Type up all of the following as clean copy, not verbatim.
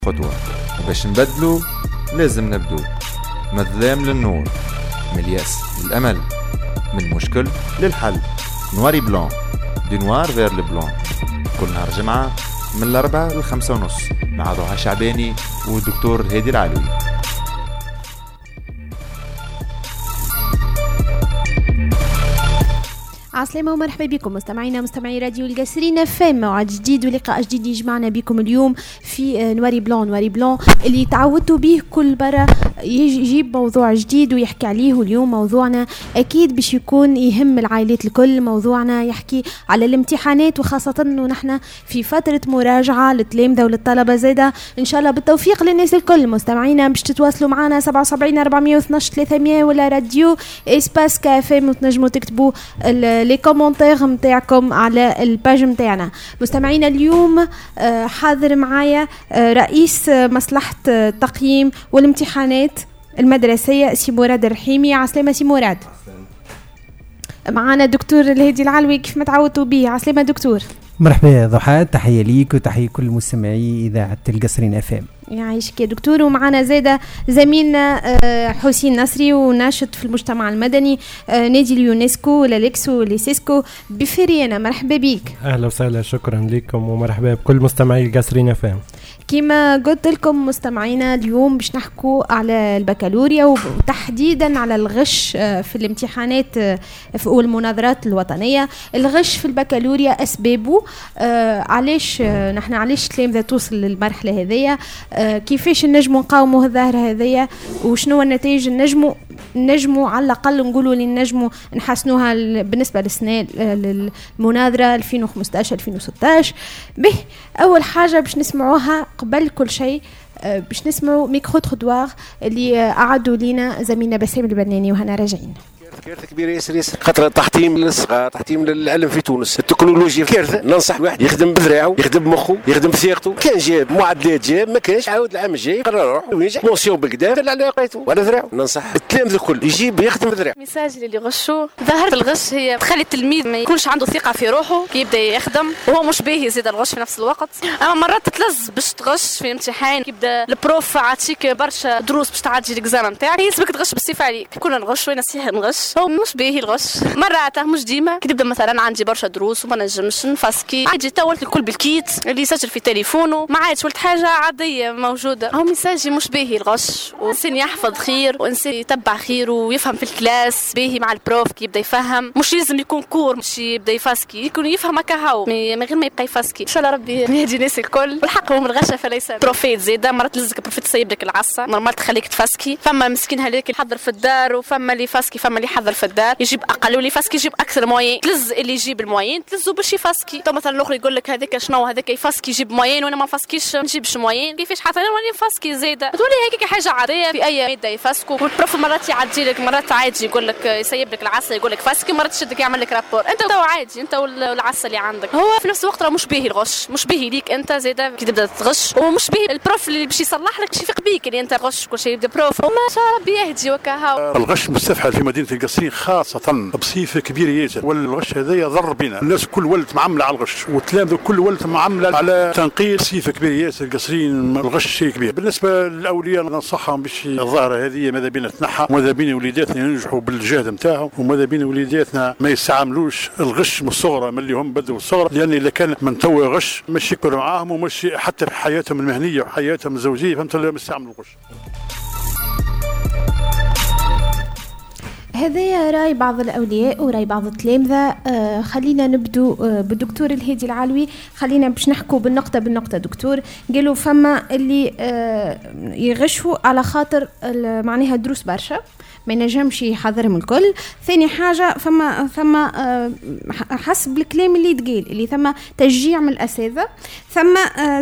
خطوة، وباش نبدلو لازم نبدو من الظلام للنور، من اليأس للأمل، من المشكل للحل. نواري بلون، دي نوار فير لبلون، كل نهار جمعة من 4 ل 5:30 مع ضحى شعباني والدكتور هادي العلوي. عسلامة ومرحبا بكم مستمعينا مستمعي راديو القصرين في موعد جديد ولقاء جديد يجمعنا بكم اليوم في نواري بلون اللي تعودتوا به كل برة يجيب موضوع جديد ويحكي عليه. واليوم موضوعنا أكيد باش يكون يهم العائلات الكل. موضوعنا يحكي على الامتحانات، وخاصة أنه نحن في فترة مراجعة للتلامذة وللطلبة زادة. إن شاء الله بالتوفيق للناس الكل. مستمعينا باش تتواصلوا معنا 77 412 300 ولا راديو إسباس كافي، وتنجموا تكتبوا لي كومنتير متاعكم على الباج متاعنا. مستمعينا اليوم حاضر معايا رئيس مصلحة التقييم والامتحانات المدرسية سي مراد الرحيمي. عسلامة سي مراد. معانا دكتور الهادي العلوي كيف ما تعودتوا به. عسلامة دكتور. مرحبا يا ضحى، تحية ليك وتحية كل مستمعي إذاعة القصرين أفام. يعيشك يا دكتور. ومعنا زادة زميلنا حسين نصري وناشط في المجتمع المدني نادي اليونسكو لاليكسو ليسيسكو بفريانا. مرحبا بيك. أهلا وسهلا، شكرا لكم ومرحبا بكل مستمعي القصرين أفام. كما قلت لكم مستمعينا اليوم باش نحكوا على البكالوريا وتحديدا على الغش في الامتحانات والمناظرات الوطنية. الغش في البكالوريا أسبابه علاش نحن علاش التلامذة توصل للمرحلة هذية، كيفاش نجموا نقاوموا الظاهرة هذية، وشنو النتائج نجموا على الأقل نقولوا اللي نجموا نحسنوها بالنسبة للسنة للمناظرة 2015-2016. به أول حاجة باش نسمعوها قبل كل شيء باش نسمعوا ميكرو تخدوار اللي أعدوا لنا زميلنا بسام البناني وهنا راجعين. كارثة كبيرة ياسر خاطر تحطيم للصغار، تحطيم للعلم في تونس. التكنولوجيا كارثة. ننصح واحد يخدم بذراعه، يخدم بمخه، يخدم بثقته. كان جاب معدلات جاب، ما كانش عاود العام الجاي يقرر يروح وينجح مونسيون بالقدام على علاقته وعلى ذراعه. ننصح التلاميذ الكل يجيب يخدم بذراعه. الميساج اللي يغشوا ظاهر في الغش هي تخلي التلميذ ما يكونش عنده ثقة في روحه كي يبدا يخدم، وهو مش باهي يزيد الغش في نفس الوقت. اما مرات تتلز باش تغش في الامتحان، يبدا البروف عاطيك برشا دروس باش تعدي الاكزام نتاعك، يسبك تغش بالصفة عليك. كنا نغش ونصيحة نغش، هو مش باهي الغش. مرات مش ديما كي تبدا مثلا عندي برشا دروس وما نجمش نفاسكي، عادي تولت الكل بالكيت اللي يسجل في تليفونه، ما عادش ولت حاجه عاديه موجوده. هو ميساجي مش باهي الغش، وانسان يحفظ خير وانسان يتبع خير ويفهم في الكلاس باهي مع البروف كي يبدا يفهم. مش لازم يكون كور مش يبدا يفاسكي، يكون يفهم هكا من غير ما يبقى يفاسكي. ان شاء الله ربي يهدي الناس الكل. والحق هو من الغشه فليس بروفيت زياده. مرات لزك بروفيت تسيب لك العصا، نورمال تخليك تفاسكي. فما مسكين هذاك يحضر في الدار، وفما اللي يفاسكي، فما اللي يحضر في الدار يجيب اقل واللي فاسكي يجيب اكثر موين. تلز اللي يجيب الموين تلزو باش يفاسكي. تو مثلا الاخر يقول لك هذاك شنو هذاك يفاسكي يجيب موين وانا ما فاسكيش ما نجيبش موين، كيفاش حتى انا راني نفاسكي زاده. تولي هيك حاجه عاديه في اي ماده يفاسكوا. والبروف مرات يعدي لك، مرات عادي يقول لك يسيب لك العصا يقول لك فاسكي، مرات يشدك يعمل لك رابور. انت تو عادي انت والعصا اللي عندك. هو في نفس الوقت راه مش باهي الغش، مش باهي ليك انت زاده كي تبدا تغش، ومش باهي البروف اللي باش يصلح لك باش يفيق بيك اللي انت غش كل شيء يبدا بروف. وما شاء الله ربي يهدي وكا. الغش مستفحل في مدينه القصرين خاصه بصفه كبيره ياسر. والغش هذا يضر بنا. الناس كل ولت معامله على الغش، والتلامذه كل ولت معامله على تنقيل صفه كبيره ياسر. القصرين الغش شيء كبير. بالنسبه للاولياء ننصحهم باش الظاهره هذه ماذا بينا تنحى، وماذا بينا وليداتنا ينجحوا بالجهد نتاعهم، وماذا بينا وليداتنا ما يستعملوش الغش من الصغرى، من اللي هم بدوا الصغرى، لان اذا كان من تو غش مش يكبر معاهم ومش حتى في حياتهم المهنيه وحياتهم الزوجيه فهمت ولا يستعملوا الغش. هذا رأي بعض الأولياء ورأي بعض التلامذة. خلينا نبدو بالدكتور الهادي العلوي. خلينا باش نحكوا بالنقطة دكتور. قالوا فما اللي يغشوا على خاطر معناها دروس برشا ما ينجمش يحضرهم الكل. ثاني حاجة ثم حسب الكلام اللي يتقال اللي ثم تشجيع من الأساتذة. ثم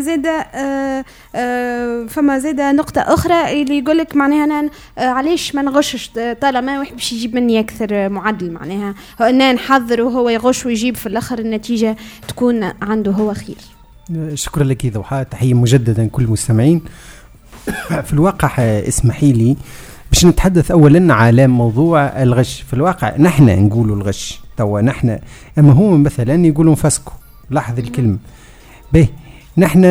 زادة نقطة أخرى اللي يقولك معناها أنا علاش ما نغشش طالما واحد باش يجيب مني أكثر معدل، معناها أنا نحضر وهو يغش ويجيب في الآخر النتيجة تكون عنده هو خير. شكرا لك يا ضحى، تحية مجددا كل المستمعين. في الواقع اسمحي لي باش نتحدث أولا على موضوع الغش. في الواقع نحن نقولوا الغش توا نحن، أما هم مثلا يقولوا فاسكو. لاحظ الكلمة به. نحن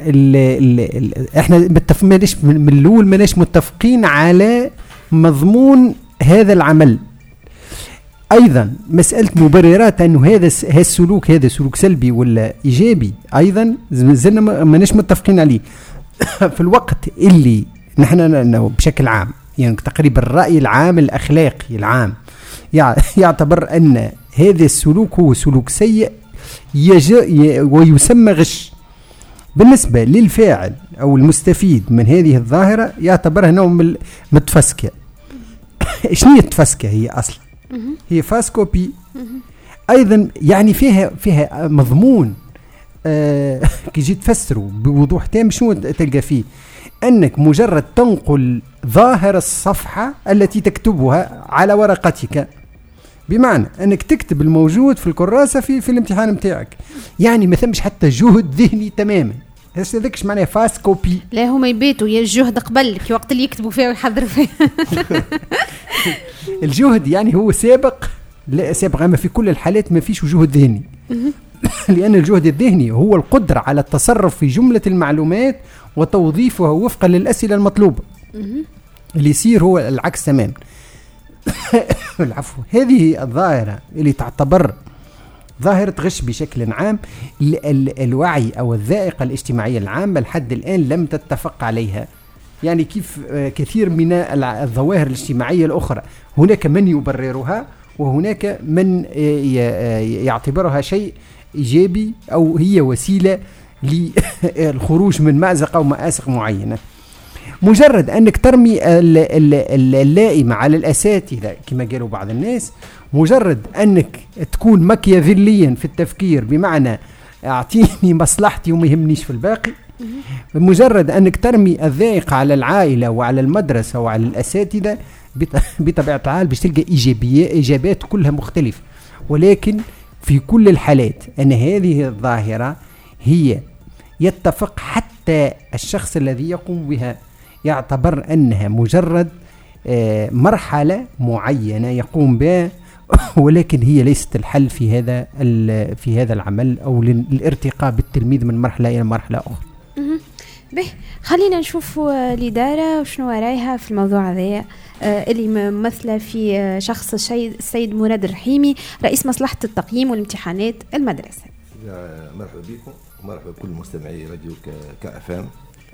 احنا ماناش من الاول ماناش متفقين على مضمون هذا العمل. ايضا مساله مبررات انه هذا السلوك هذا سلوك سلبي ولا ايجابي ايضا زلنا ماناش متفقين عليه. في الوقت اللي نحن بشكل عام يعني تقريبا الراي العام الاخلاقي العام يعتبر ان هذا السلوك هو سلوك سيء ويسمى غش. بالنسبه للفاعل او المستفيد من هذه الظاهره يعتبرها نوع من التفسكه. شنو التفسكه هي اصلا؟ هي فاسكوبي ايضا يعني فيها مضمون كي جيت تفسره بوضوح تام شنو تلقى فيه؟ انك مجرد تنقل ظاهر الصفحه التي تكتبها على ورقتك، بمعنى انك تكتب الموجود في الكراسه في الامتحان متاعك، يعني ما ثمش حتى جهد ذهني تماما. هذاك ايش معناه فاست كوبي؟ لا هما يبيتوا يا الجهد قبل في وقت اللي يكتبوا فيه ويحضروا فيه. الجهد يعني هو سابق، لا سابق، اما في كل الحالات ما فيش جهد ذهني. لأن الجهد الذهني هو القدرة على التصرف في جملة المعلومات وتوظيفها وفقا للأسئلة المطلوبة. اللي يصير هو العكس تماما. العفو. هذه الظاهرة اللي تعتبر ظاهرة غش بشكل عام، الوعي أو الذائقة الاجتماعية العامة لحد الآن لم تتفق عليها. يعني كيف كثير من الظواهر الاجتماعية الأخرى هناك من يبررها وهناك من يعتبرها شيء إيجابي أو هي وسيلة للخروج من مأزق أو مآزق معينة. مجرد أنك ترمي اللائمة على الأساتذة كما قالوا بعض الناس، مجرد أنك تكون مكيافيليا في التفكير بمعنى أعطيني مصلحتي وما يهمنيش في الباقي، مجرد أنك ترمي الذائقة على العائلة وعلى المدرسة وعلى الأساتذة، بطبيعة الحال باش تلقى إيجابات كلها مختلفة. ولكن في كل الحالات أن هذه الظاهرة هي يتفق حتى الشخص الذي يقوم بها يعتبر أنها مجرد مرحلة معينة يقوم بها، ولكن هي ليست الحل في هذا العمل أو للارتقاء بالتلميذ من مرحلة إلى مرحلة أخرى. به خلينا نشوف الإدارة وشنو رايها في الموضوع هذا اللي ممثلة في شخص السيد مراد الرحيمي رئيس مصلحة التقييم والامتحانات المدرسة. مرحبا بكم ومرحبا بكل مستمعي راديو كأفام.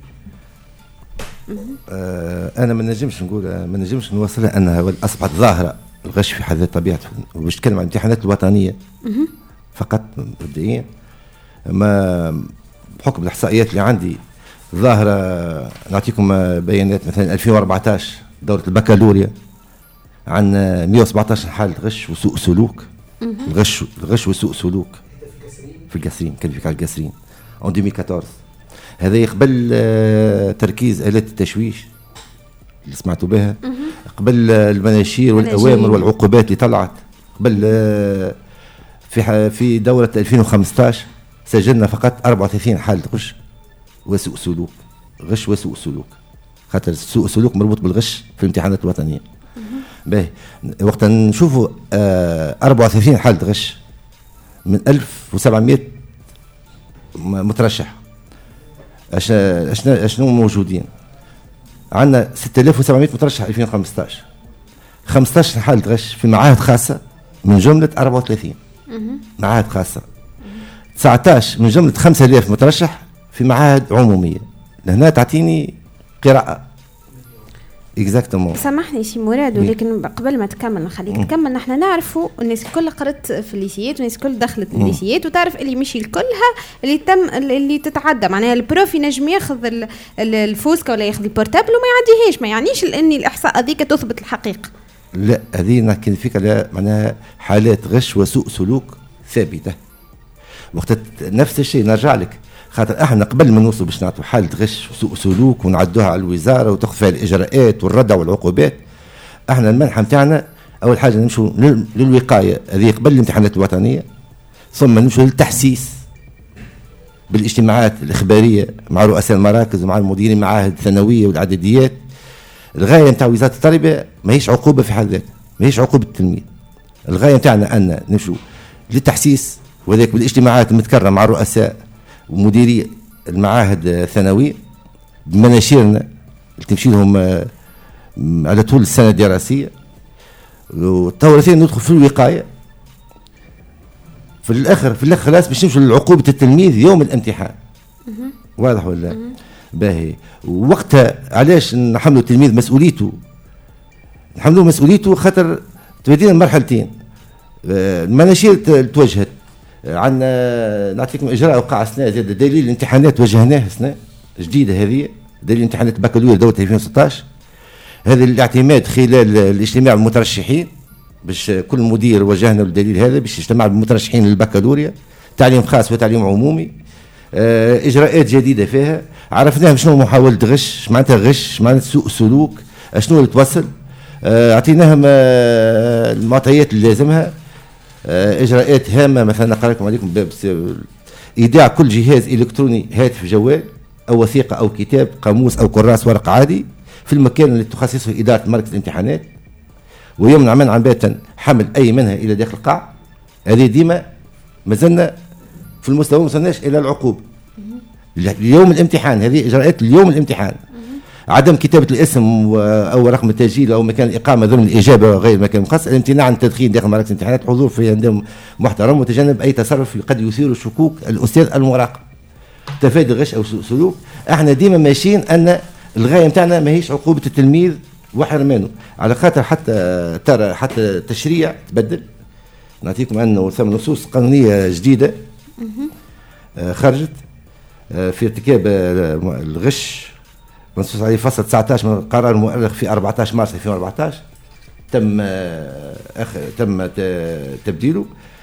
أنا ما نجمش نوصلها أنها أصبحت ظاهرة الغش في حد طبيعته، وباش نتكلم عن الامتحانات الوطنية فقط مبدئيا. ما بحكم الإحصائيات اللي عندي ظاهرة، نعطيكم بيانات. مثلا 2014 دورة البكالوريا عن 117 حالة غش وسوء سلوك. الغش وسوء سلوك في القصرين، كلفك على القصرين en 2014. هذا يقبل تركيز آلات التشويش اللي سمعتوا بها، قبل المناشير والأوامر والعقوبات اللي طلعت، قبل في دورة 2015 سجلنا فقط 34 حالة غش وسوء سلوك. غش وسوء سلوك، خاطر سوء سلوك مربوط بالغش في الامتحانات الوطنية. باهي وقت نشوفوا 34 حالة غش من 1700 مترشح، شنو موجودين عندنا 6700 مترشح 2015. 15 حالة غش في معاهد خاصة من جملة 34 معاهد خاصة. 19 من جملة 5000 مترشح في معاهد عمومية. لهنا تعطيني قراءة اكزاكتومون. سامحني سي مراد، ولكن قبل ما تكمل نخليك تكمل. نحن نعرفوا الناس الكل قرت في الليسيات والناس الكل دخلت الليسيات وتعرف اللي مشي كلها اللي تتعدى، معناها البروف ينجم ياخذ الفوسكا ولا ياخذ البورتابل وما يعديهاش. ما يعنيش ان الاحصاء هذيك تثبت الحقيقه. لا، هذه نحكي فيك على معناها حالات غش وسوء سلوك ثابته. وقت نفس الشيء نرجع لك، خاطر احنا قبل ما نوصل باش نعطوا حاله غش وسوء سلوك ونعدوها على الوزاره وتاخذ فيها الاجراءات والردع والعقوبات، احنا المنحه نتاعنا اول حاجه نمشوا للوقايه، هذه قبل الامتحانات الوطنيه، ثم نمشوا للتحسيس بالاجتماعات الاخباريه مع رؤساء المراكز ومع المديرين المعاهد الثانويه والعدديات. الغايه نتاع وزاره التربيه ماهيش عقوبه في حد ذاتها، ماهيش عقوبه التلميذ. الغايه نتاعنا ان نمشوا للتحسيس، وذلك بالاجتماعات المتكرره مع الرؤساء ومديري المعاهد الثانوية بمناشيرنا اللي تمشي لهم على طول السنة الدراسية، وتصور ثاني ندخل في الوقاية. في الآخر خلاص باش نمشوا لعقوبة التلميذ يوم الامتحان. واضح ولا؟ باهي. ووقتها علاش نحملوا التلميذ مسؤوليته؟ نحملوا مسؤوليته خاطر تبدينا مرحلتين. المناشير توجهت عندنا، نعطيكم اجراء وقع السنه زاد دليل الامتحانات وجهناه السنه جديده هذه، دليل امتحانات البكالوريا دوره 2016. هذا الاعتماد خلال الاجتماع بالمترشحين، باش كل مدير وجهنا الدليل هذا باش يجتمع بالمترشحين للبكالوريا، تعليم خاص وتعليم عمومي. اجراءات جديده فيها عرفناهم شنو محاوله غش، معناتها غش، معناتها سوء سلوك، شنو اللي توصل. اعطيناهم المعطيات اللي لازمها. اجراءات هامه مثلا نقرا لكم عليكم ايداع كل جهاز الكتروني، هاتف جوال او وثيقه او كتاب، قاموس او كراس ورق عادي في المكان اللي تخصصه اداره مركز الامتحانات، ويمنع منعا باتا حمل اي منها الى داخل القاع. هذه ديما مازلنا في المستوى، ما وصلناش الى العقوبه. اليوم الامتحان، هذه اجراءات اليوم الامتحان. عدم كتابه الاسم او رقم التسجيل او مكان الاقامه ضمن الاجابه وغير مكان مخصص. الامتناع عن التدخين داخل مراكز الامتحانات، حضور في عندهم محترم، وتجنب اي تصرف قد يثير شكوك الاستاذ المراقب. تفادي الغش او سوء سلوك. احنا ديما ماشيين ان الغايه نتاعنا ماهيش عقوبه التلميذ وحرمانه، على خاطر حتى ترى حتى التشريع تبدل. نعطيكم انه ثم نصوص قانونيه جديده خرجت في ارتكاب الغش، منصوص عليه فصل 19 من القرار المؤرخ في 14 مارس 2014. تم تبديله.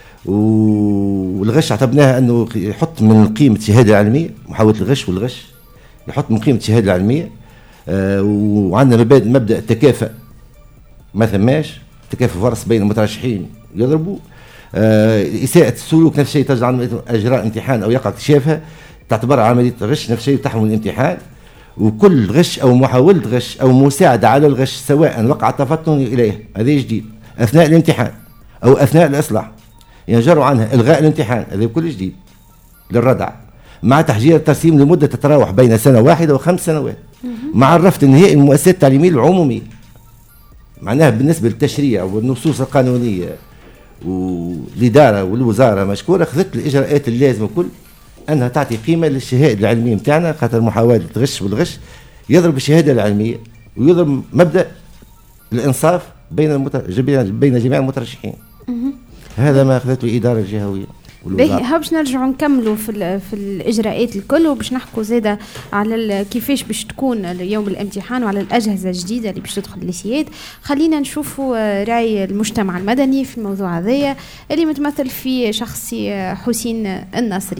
والغش اعتبرناها انه يحط من قيمه الشهاده العلميه، محاوله الغش والغش يحط من قيمه الشهاده العلميه. وعندنا مبدا التكافؤ ما ثماش، تكافؤ فرص بين المترشحين يضربوا. اساءه السلوك نفس الشيء، ترجع عن اجراء امتحان او يقع اكتشافها تعتبر عمليه غش نفس الشيء تحمل الامتحان. وكل غش او محاوله غش او مساعده على الغش سواء وقع تفطن اليه، هذا جديد، اثناء الامتحان او اثناء الاصلاح ينجر عنها الغاء الامتحان، هذا كل جديد للردع، مع تحجير الترسيم لمده تتراوح بين سنه واحده و5 سنوات، مع الرفض النهائي من المؤسسات التعليميه العموميه. معناها بالنسبه للتشريع والنصوص القانونيه والاداره والوزاره مشكوره اخذت الاجراءات اللازمه كل انها تعطي قيمه للشهاده العلميه نتاعنا، خاطر محاوله الغش والغش يضرب الشهاده العلميه ويضرب مبدا الانصاف بين جميع المترشحين. هذا ما اخذته الاداره الجهويه. باهي، باش نرجعوا نكملوا في الاجراءات الكل، وباش نحكوا زاده على كيفاش باش تكون يوم الامتحان وعلى الاجهزه الجديده اللي باش تدخل للسياد. خلينا نشوفوا راي المجتمع المدني في الموضوع هذايا اللي متمثل في شخصي حسين النصري.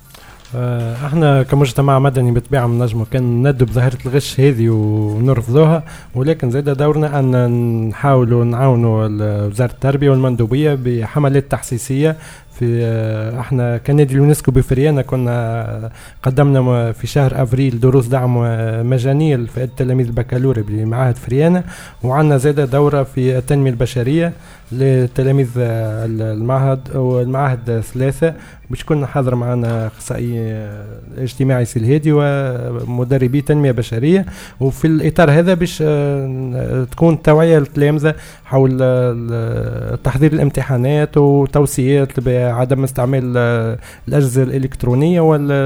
احنا كمجتمع مدني بالطبيعه نجموا كان ندب ظاهره الغش هذه ونرفضوها، ولكن زاد دورنا ان نحاولوا نعاونوا وزاره التربيه والمندوبيه بحملات تحسيسيه. في احنا كنادي اليونسكو بفريانة كنا قدمنا في شهر افريل دروس دعم مجانيه لفئه تلاميذ البكالوريا بمعاهد فريانة، وعندنا زاده دوره في التنميه البشريه لتلاميذ المعهد والمعاهد 3 باش كنا حاضر معنا اخصائي اجتماعي سلهادي ومدربي تنميه بشريه. وفي الاطار هذا باش تكون توعيه للتلامذه حول تحضير الامتحانات وتوصيات بعدم استعمال الاجهزه الالكترونيه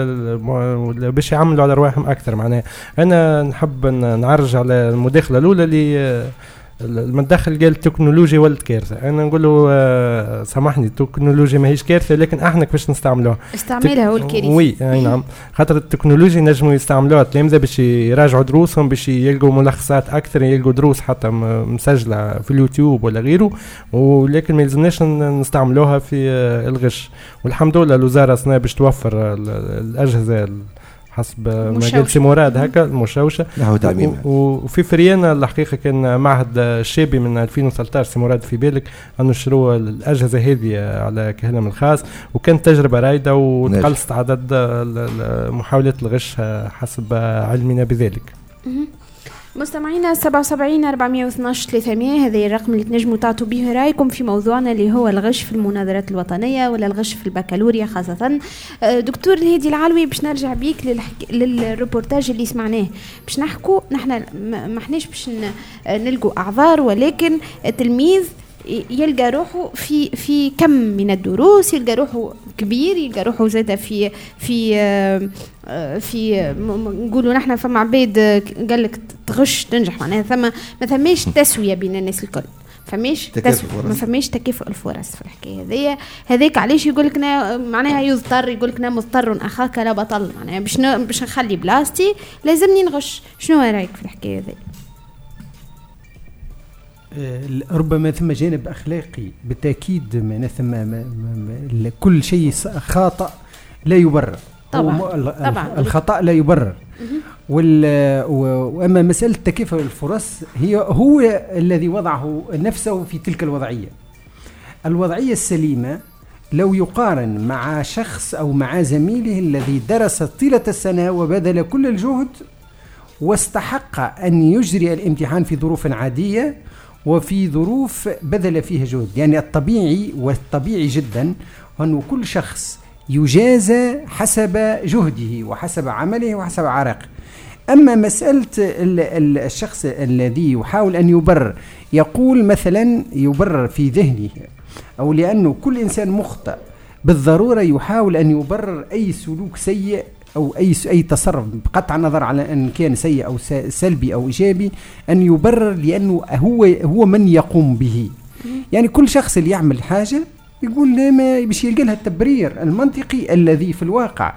ولا باش يعملوا على رواحهم اكثر. معناها انا نحب نعرج على المداخله الاولى اللي المداخل قال التكنولوجيا ولد كارثه. انا نقول له سامحني، التكنولوجيا ماهيش كارثه، لكن احنا كيفاش نستعملوها؟ استعملها هو الكارثه. وي اي نعم، خاطر التكنولوجيا نجموا يستعملوها التلامذه باش يراجعوا دروسهم، باش يلقوا ملخصات اكثر، يلقوا دروس حتى مسجله في اليوتيوب ولا غيره، ولكن ما يلزمناش نستعملوها في الغش. والحمد لله الوزاره صنع باش توفر الاجهزه حسب ما قال سي مراد هكا المشوشه وفي فريانة الحقيقه كان معهد الشابي من 2013 سي مراد في بالك انه شروا الاجهزه هذه على كهنم الخاص، وكانت تجربه رايده وتقلصت عدد محاولات الغش حسب علمنا بذلك. مستمعينا 77 412 300 هذا الرقم اللي تنجموا تعطوا به رايكم في موضوعنا اللي هو الغش في المناظرات الوطنية ولا الغش في البكالوريا خاصة. دكتور الهادي العلوي باش نرجع بيك للريبورتاج اللي سمعناه، باش نحكوا نحن ما احناش باش نلقوا اعذار، ولكن التلميذ يلقى روحه في كم من الدروس، يلقى روحه كبير، يلقى روحه زاد في نقولوا نحن فما عباد قال لك تغش تنجح، معناها ما ثماش تسويه بين الناس الكل، ما فماش تكافؤ الفرص في الحكايه هذيك علاش يقول لك معناها يضطر يقول لك مضطر اخاك لا بطل، معناها باش نخلي بلاصتي لازمني نغش. شنو رايك في الحكايه هذه؟ ربما ثم جانب أخلاقي بالتأكيد، ما ثم كل شيء خاطئ لا يبرر، طبعا الخطأ لا يبرر. وأما مسألة تكافؤ الفرص هو الذي وضعه نفسه في تلك الوضعية السليمة. لو يقارن مع شخص أو مع زميله الذي درس طيلة السنة وبذل كل الجهد واستحق أن يجري الامتحان في ظروف عادية وفي ظروف بذل فيها جهد، يعني الطبيعي جدا أن كل شخص يجازى حسب جهده وحسب عمله وحسب عرقه. أما مسألة الشخص الذي يحاول أن يبرر، يقول مثلا يبرر في ذهنه أو لأنه كل إنسان مخطئ بالضرورة يحاول أن يبرر أي سلوك سيء أو أي تصرف بقطع النظر على أن كان سيء أو سلبي أو إيجابي، أن يبرر لأنه هو من يقوم به. يعني كل شخص اللي يعمل حاجة يقول ما باش يلقى لها التبرير المنطقي الذي في الواقع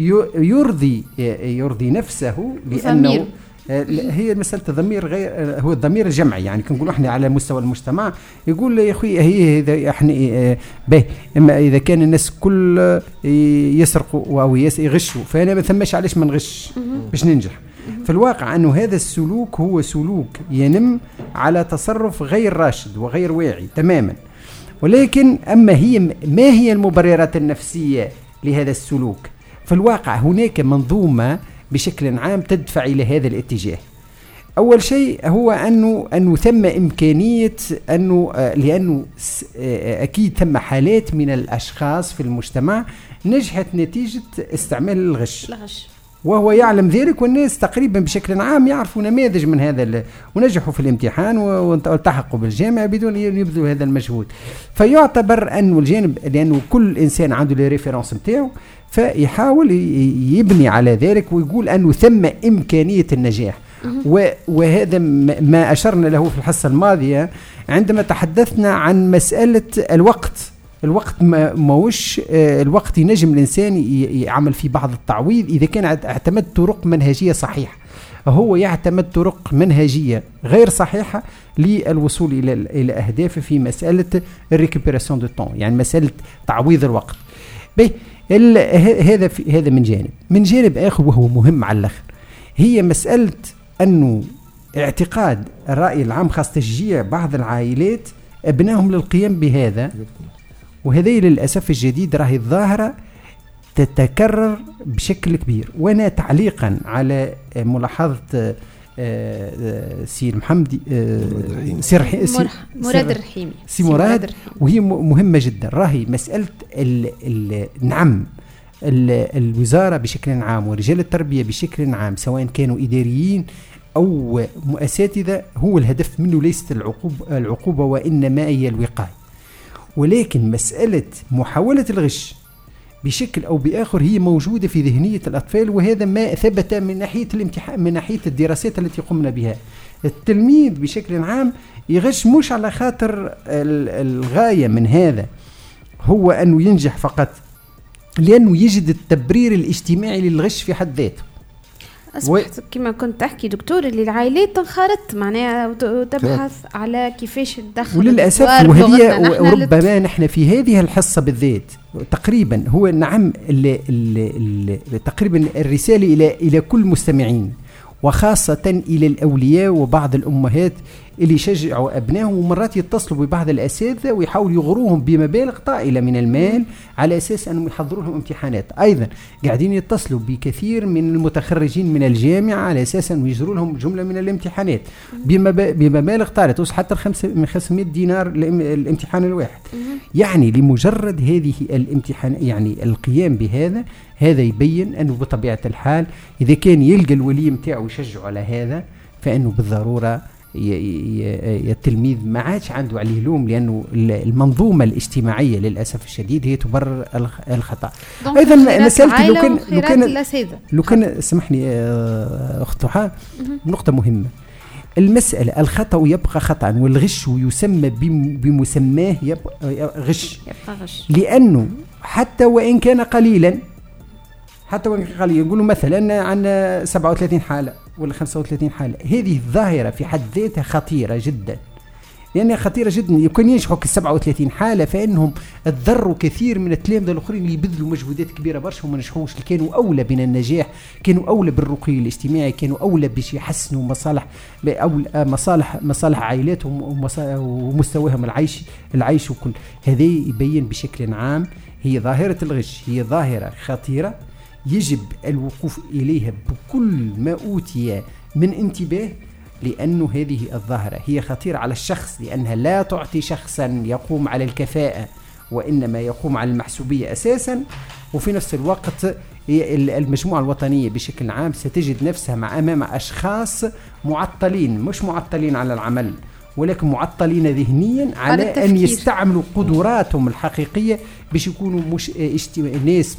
يرضي نفسه، لأنه هي مسألة الضمير غير هو الضمير الجمعي. يعني كنقولوا احنا على مستوى المجتمع يقول يا اخوي هي احنا اما اذا كان الناس كل يسرقوا او يغشوا فانا ما ثماش علاش ما نغش باش ننجح. في الواقع انه هذا السلوك هو سلوك ينم على تصرف غير راشد وغير واعي تماما. ولكن ما هي المبررات النفسية لهذا السلوك؟ في الواقع هناك منظومة بشكل عام تدفع إلى هذا الاتجاه. أول شيء هو أنه ثم إمكانية لأنه أكيد ثم حالات من الأشخاص في المجتمع نجحت نتيجة استعمال الغش. وهو يعلم ذلك، والناس تقريبا بشكل عام يعرفوا نماذج من هذا ونجحوا في الامتحان والتحقوا بالجامعة بدون يبذلوا هذا المجهود. فيعتبر أنه الجانب لأنه كل إنسان عنده لي ريفيرنس متاعه فيحاول يبني على ذلك ويقول أنه ثم إمكانية النجاح. وهذا ما أشرنا له في الحصة الماضية عندما تحدثنا عن مسألة الوقت ماوش الوقت ينجم الإنسان يعمل في بعض التعويض إذا كان اعتمد طرق منهجية صحيحة. هو يعتمد طرق منهجية غير صحيحة للوصول إلى أهدافه في مسألة الريكوبيراسيون دو طون، يعني مسألة تعويض الوقت. هذا من جانب آخر وهو مهم على الآخر، هي مسألة أنه اعتقاد الرأي العام خاصة تشجيع بعض العائلات أبنائهم للقيام بهذا. وهذه للأسف الجديد راهي الظاهرة تتكرر بشكل كبير. وانا تعليقا على ملاحظة سي محمد مراد الرحيمي سي مراد، وهي مهمة جدا. راهي مسألة نعم الوزارة بشكل عام ورجال التربية بشكل عام سواء كانوا إداريين أو أساتذة هو الهدف منه ليست العقوبة وإنما هي الوقاية. ولكن مسألة محاولة الغش بشكل أو بآخر هي موجودة في ذهنية الأطفال، وهذا ما ثبت من ناحية الامتحان من ناحية الدراسات التي قمنا بها. التلميذ بشكل عام يغش مش على خاطر الغاية من هذا هو أنه ينجح فقط، لأنه يجد التبرير الاجتماعي للغش في حد ذاته. أصبحت كما كنت تحكي دكتور اللي العائلات تنخرط معناها وتبحث على كيفاش تدخل. وللأسف وهذه وربما نحن في هذه الحصة بالذات تقريبا هو نعم تقريبا الرسالة إلى كل مستمعين وخاصة إلى الأولياء وبعض الأمهات اللي يشجعوا أبنائهم، ومرات يتصلوا ببعض الأساتذة ويحاولوا يغروهم بمبالغ طائلة من المال على أساس أنهم يحضروا لهم امتحانات. أيضا قاعدين يتصلوا بكثير من المتخرجين من الجامعة على أساس أنهم يجروا لهم جملة من الامتحانات بمبالغ طائلة توصل حتى من 500 دينار الامتحان الواحد. يعني لمجرد هذه الامتحان، يعني القيام بهذا، هذا يبين أنه بطبيعة الحال إذا كان يلقى الولي متاعه يشجع على هذا فإنه بالضرورة التلميذ ما عادش عنده عليه لوم، لأنه المنظومة الاجتماعية للأسف الشديد هي تبرر الخطأ. أيضا مسألة لو كان سمحني أخت ضحى، نقطة مهمة، المسألة الخطأ يبقى خطأ والغش يسمى بمسماه يبقى غش، لأنه حتى وإن كان قليلا، يقولوا مثلا عندنا 37 حالة ولا 35 حالة، هذه الظاهرة في حد ذاتها خطيرة جدا، لأنها خطيرة جدا. يمكن ينجحوا ك 37 حالة فإنهم تضروا كثير من التلامذة الآخرين اللي يبذلوا مجهودات كبيرة برشا وما نجحوش، اللي كانوا أولى من النجاح، كانوا أولى بالرقي الاجتماعي، كانوا أولى باش يحسنوا مصالح عائلاتهم ومستواهم العيش وكل هذا. يبين بشكل عام هي ظاهرة الغش هي ظاهرة خطيرة يجب الوقوف إليها بكل ما أوتي من انتباه، لأنه هذه الظاهرة هي خطيرة على الشخص، لأنها لا تعطي شخصا يقوم على الكفاءة وإنما يقوم على المحسوبية أساسا. وفي نفس الوقت المجموعة الوطنية بشكل عام ستجد نفسها أمام أشخاص معطلين، مش معطلين على العمل ولكن معطلين ذهنيا على أن يستعملوا قدراتهم الحقيقية باش يكونوا ناس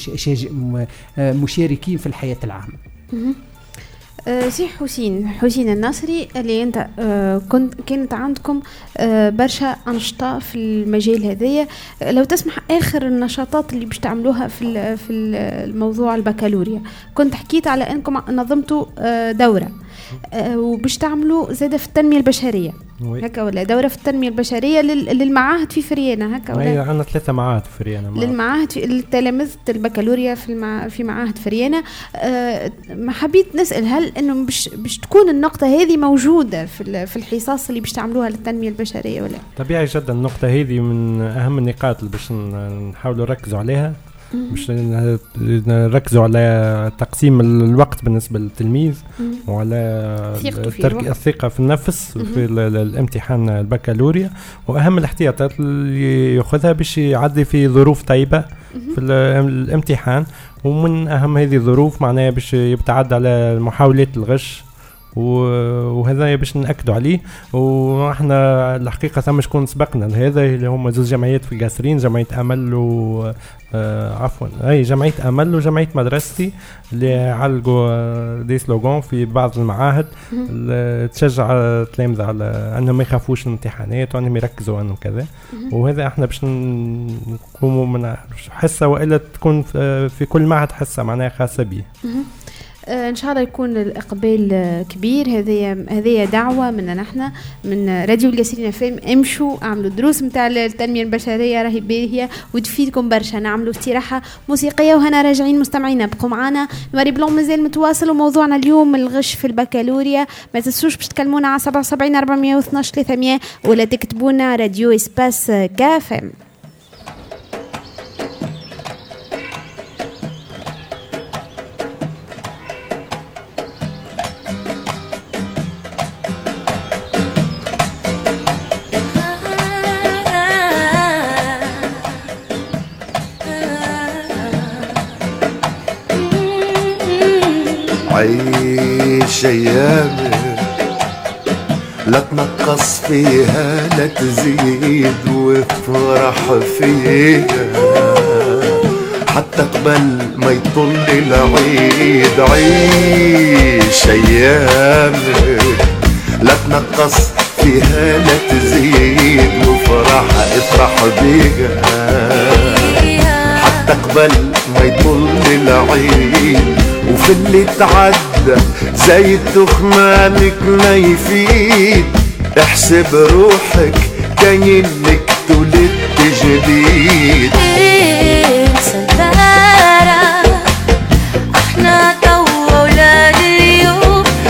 مشاركين في الحياة العامة. سي حسين الناصري، اللي انت كانت عندكم برشا أنشطة في المجال هذايا، لو تسمح آخر النشاطات اللي باش تعملوها في الموضوع البكالوريا، كنت حكيت على أنكم نظمتوا دورة وباش تعملوا زادة في التنمية البشرية هكا، ولا دورة في التنمية البشرية للمعاهد في فريانة هكا، ولا عندنا 3 معاهد في فريانة، للمعاهد للتلامذة البكالوريا في معاهد فريانة. ما حبيت نسأل هل انه باش تكون النقطة هذه موجودة في الحصص اللي باش تعملوها للتنمية البشرية ولا؟ طبيعي جدا، النقطة هذه من أهم النقاط اللي باش نحاولوا نركزوا عليها، باش نركزوا على تقسيم الوقت بالنسبة للتلميذ وعلى الثقة في النفس في الامتحان البكالوريا، وأهم الاحتياطات اللي يأخذها باش يعدي في ظروف طيبة في الامتحان. ومن أهم هذه الظروف معناها باش يبتعد على محاولات الغش، وهذا باش نأكدوا عليه. واحنا الحقيقة ثم شكون سبقنا لهذا اللي هم 2 جمعيات في القصرين، جمعية أمل جمعية أمل وجمعية مدرستي، اللي علقوا دي سلوغان في بعض المعاهد تشجع التلامذة على أنهم ما يخافوش الامتحانات وأنهم يركزوا أنهم كذا. وهذا احنا باش نقوموا من حصة، وإلا تكون في كل معهد حصة معناها خاصة به. ان شاء الله يكون الاقبال كبير. هذه دعوه منا نحن من راديو القصرين فيلم، امشوا اعملوا دروس نتاع التنميه البشريه راهي باهيه وتفيدكم برشا. نعملوا استراحه موسيقيه وهنا راجعين مستمعينا، بقوا معنا. نواري بلون مازال متواصل، وموضوعنا اليوم الغش في البكالوريا. ما تنسوش باش تكلمونا على 77 412 300 ولا تكتبونا راديو اسباس كافم. عيش أيامك لا تنقص فيها لا تزيد، وافرح فيها حتى قبل ما يطل العيد. عيش أيامك لا تنقص فيها لا تزيد، افرح بيها حتى قبل ما يطل العيد. وفي اللي تعدى زي الدخمانك ما يفيد، احسب روحك كاين لك تولد جديد. سنتارا احنا تو اولاد اليوم،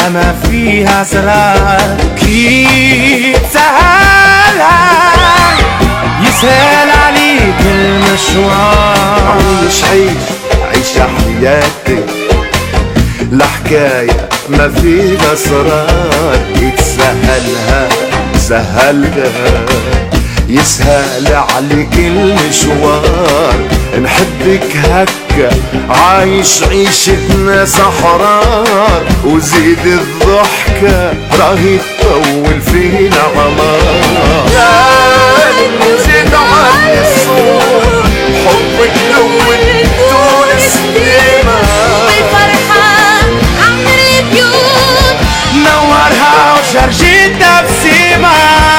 ما فيها سرار كي تسهلها يسهل عليك المشوار. عيش حياتي الحكاية ما فيها اسرار يتسهلها سهلها يسهل عليك المشوار. نحبك هكا عايش عيشة ناس احرار وزيد الضحكة راهي تطول فينا عمار. زيد علي الصوت حبك لون تونس ديما والفرحة عمر البيوت نورها وشرجتها بسيما.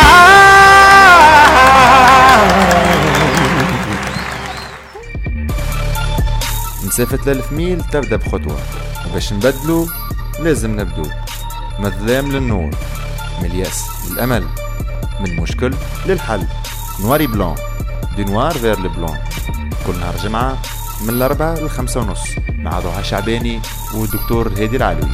مسافة 1000 ميل تبدأ بخطوة، وباش نبدلو لازم نبدو. من الظلام للنور، من الياس للأمل، من المشكل للحل. نواري بلون، دي نوار فير لي بلون. كل نهار جمعة من 4 ل 5:30 مع ضحى شعباني والدكتور هادي العلوي.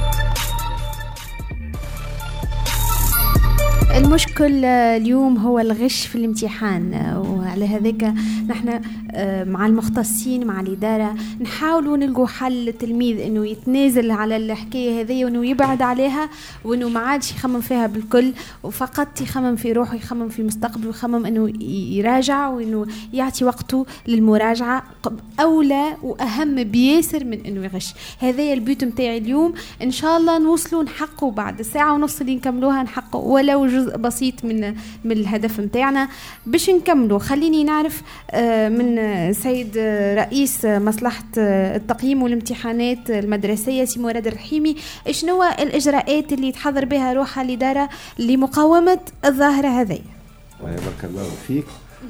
المشكل اليوم هو الغش في الامتحان، وعلى هذاك نحن مع المختصين مع الإدارة نحاولوا نلقوا حل للتلميذ انه يتنازل على الحكاية هذه وانه يبعد عليها وانه ما عادش يخمم فيها بالكل وفقط يخمم في روحه يخمم في مستقبله ويخمم انه يراجع وانه يعطي وقته للمراجعة أولى وأهم بياسر من انه يغش. هذا البيوت متاعي اليوم ان شاء الله نوصلوا نحقوا بعد الساعة ونص اللي نكملوها نحقوا ولو جزء بسيط من الهدف متاعنا باش نكملوا. خليني نعرف من سيد رئيس مصلحة التقييم والامتحانات المدرسية سي مراد الرحيمي شنو الإجراءات اللي تحضر بها روحها الإدارة لمقاومة الظاهرة هذه. بارك الله فيك.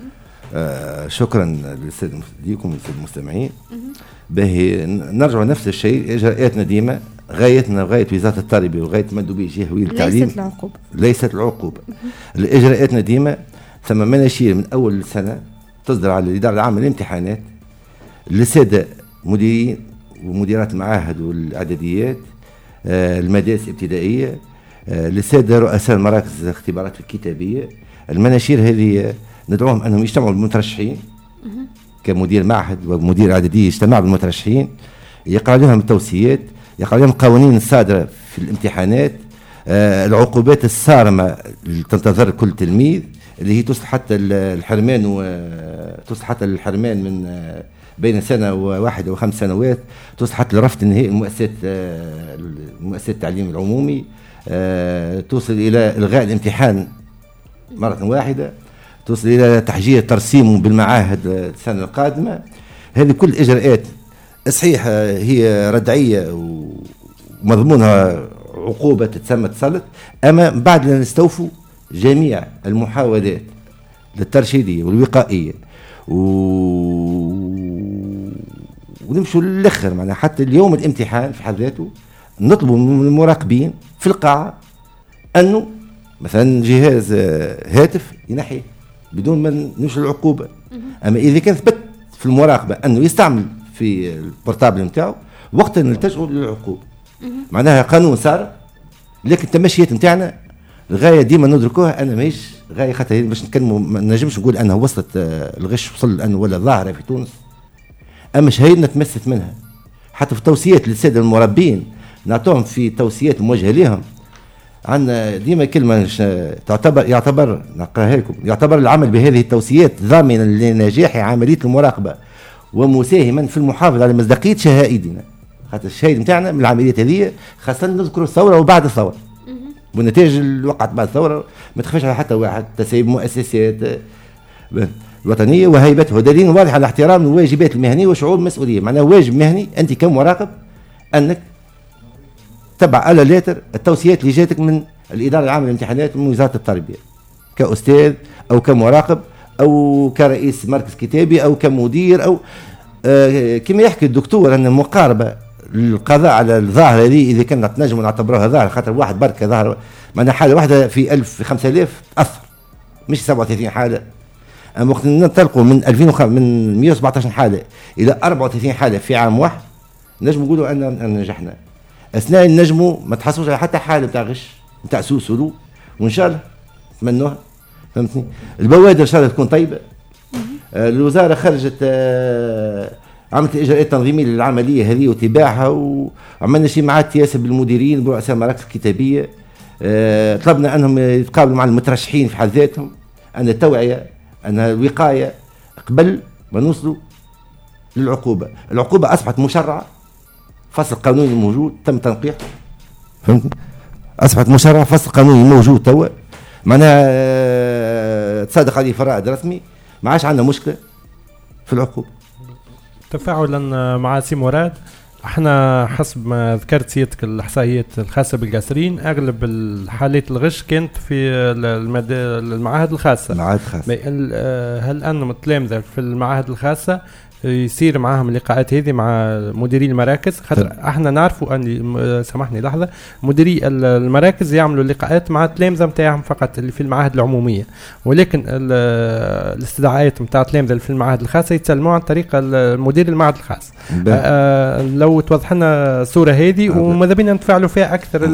شكرا للسيد ليكم والسيد المستمعين. باهي نرجع نفس الشيء، إجراءاتنا ديما غايتنا غاية وزارة التربية وغاية مندوبية الجهوية للتعليم ليست العقوبة. الإجراءاتنا ديما ثم مناشير من أول السنة تصدر على الإدارة العامة للامتحانات للسادة مديرين ومديرات المعاهد والإعداديات المدارس الابتدائية للسادة رؤساء المراكز الاختبارات الكتابية. المناشير هذه ندعوهم أنهم يجتمعوا بالمترشحين كمدير معهد ومدير إعدادية يجتمعوا بالمترشحين يقرأ لهم التوصيات يقرأ لهم القوانين الصادرة في الامتحانات العقوبات الصارمة اللي تنتظر كل تلميذ اللي هي توصل حتى الحرمان توصل حتى الحرمان من بين سنة وواحد و5 سنوات، توصل حتى لرفض النهائي المؤسسات التعليم العمومي، توصل إلى إلغاء الامتحان مرة واحدة، توصل إلى تحجير ترسيمه بالمعاهد السنة القادمة. هذه كل إجراءات صحيح هي ردعية ومضمونها عقوبة تتسمى تسلط، أما بعد أن نستوفوا جميع المحاولات للترشيدية والوقائية ونمشوا للآخر معناها حتى اليوم الامتحان في حد ذاته نطلبوا من المراقبين في القاعة أنه مثلا جهاز هاتف ينحي بدون ما نمشي العقوبة. أما إذا كان ثبت في المراقبة أنه يستعمل في البورتابل نتاعو وقتا نلتجئوا للعقوبة. معناها قانون صار، لكن التمشيات نتاعنا الغاية ديما ندركوها أنا ماهيش غاية خاطر باش نتكلموا ما نجمش نقول أنها وصلت الغش وصل أنه ولا ظاهرة في تونس، أما شهيدنا تمست منها حتى في توصيات للسادة المربين نعطوهم في توصيات موجهة لهم. عندنا ديما كلمة يعتبر نقراها لكم، يعتبر العمل بهذه التوصيات ضامنا لنجاح عملية المراقبة ومساهما في المحافظة على مصداقية شهائدنا. خاطر الشهيد نتاعنا من العمليات هذه خاصة نذكر الثورة وبعد الثورة والنتائج اللي وقعت بعد الثورة ما تخفاش على حتى واحد، تسيب مؤسسات الوطنية وهيبتها دليل واضح على احترام الواجبات المهنية وشعور المسؤولية. معناه واجب مهني أنت كمراقب أنك تبع على لاتر التوصيات اللي جاتك من الإدارة العامة للامتحانات من وزارة التربية كأستاذ أو كمراقب أو كرئيس مركز كتابي أو كمدير أو كما يحكي الدكتور أن المقاربة للقضاء على الظاهرة هذه إذا كنا نجم نعتبروها ظاهرة خاطر واحد برك ظاهرة معناها حالة واحدة في 1000 في 5000 تأثر مش 37 حالة. أما وقت ننطلقوا من 117 حالة إلى 34 حالة في عام واحد نجم نقولوا أن نجحنا. اثناء نجموا ما تحصلوش على حتى حاله نتاع غش نتاع سوء سلوك، وان شاء الله نتمنوها. فهمتني؟ البوادر ان شاء الله تكون طيبه. الوزاره خرجت عملت الاجراءات التنظيميه للعمليه هذه واتباعها، وعملنا اجتماعات ياسر بالمديرين برؤساء مراكز الكتابيه. طلبنا انهم يتقابلوا مع المترشحين في حد ذاتهم، ان التوعيه ان الوقايه قبل ما نوصلوا للعقوبه. العقوبه اصبحت مشرعه، فصل قانوني موجود تم تنقيحه. فهمتني؟ اصبحت مشرعه، فصل قانوني موجود توا، معناها تصادق عليه فرائض رسمي، ما عادش عندنا مشكله في العقوبه. تفاعلا مع سي مراد، احنا حسب ما ذكرت سيادتك الاحصائيات الخاصه بالقاسرين اغلب الحالات الغش كانت في المعاهد الخاصه. المعاهد الخاصه. هل انهم التلامذه في المعاهد الخاصه يصير معاهم اللقاءات هذه مع مديري المراكز؟ خاطر احنا نعرفوا ان سامحني لحظه، مديري المراكز يعملوا اللقاءات مع التلامذه نتاعهم فقط اللي في المعاهد العموميه، ولكن الاستدعاءات نتاع التلامذه اللي في المعاهد الخاصه يتسلموا عن طريق مدير المعهد الخاص. لو توضح لنا الصوره هذه وماذا بينا نتفاعلوا فيها اكثر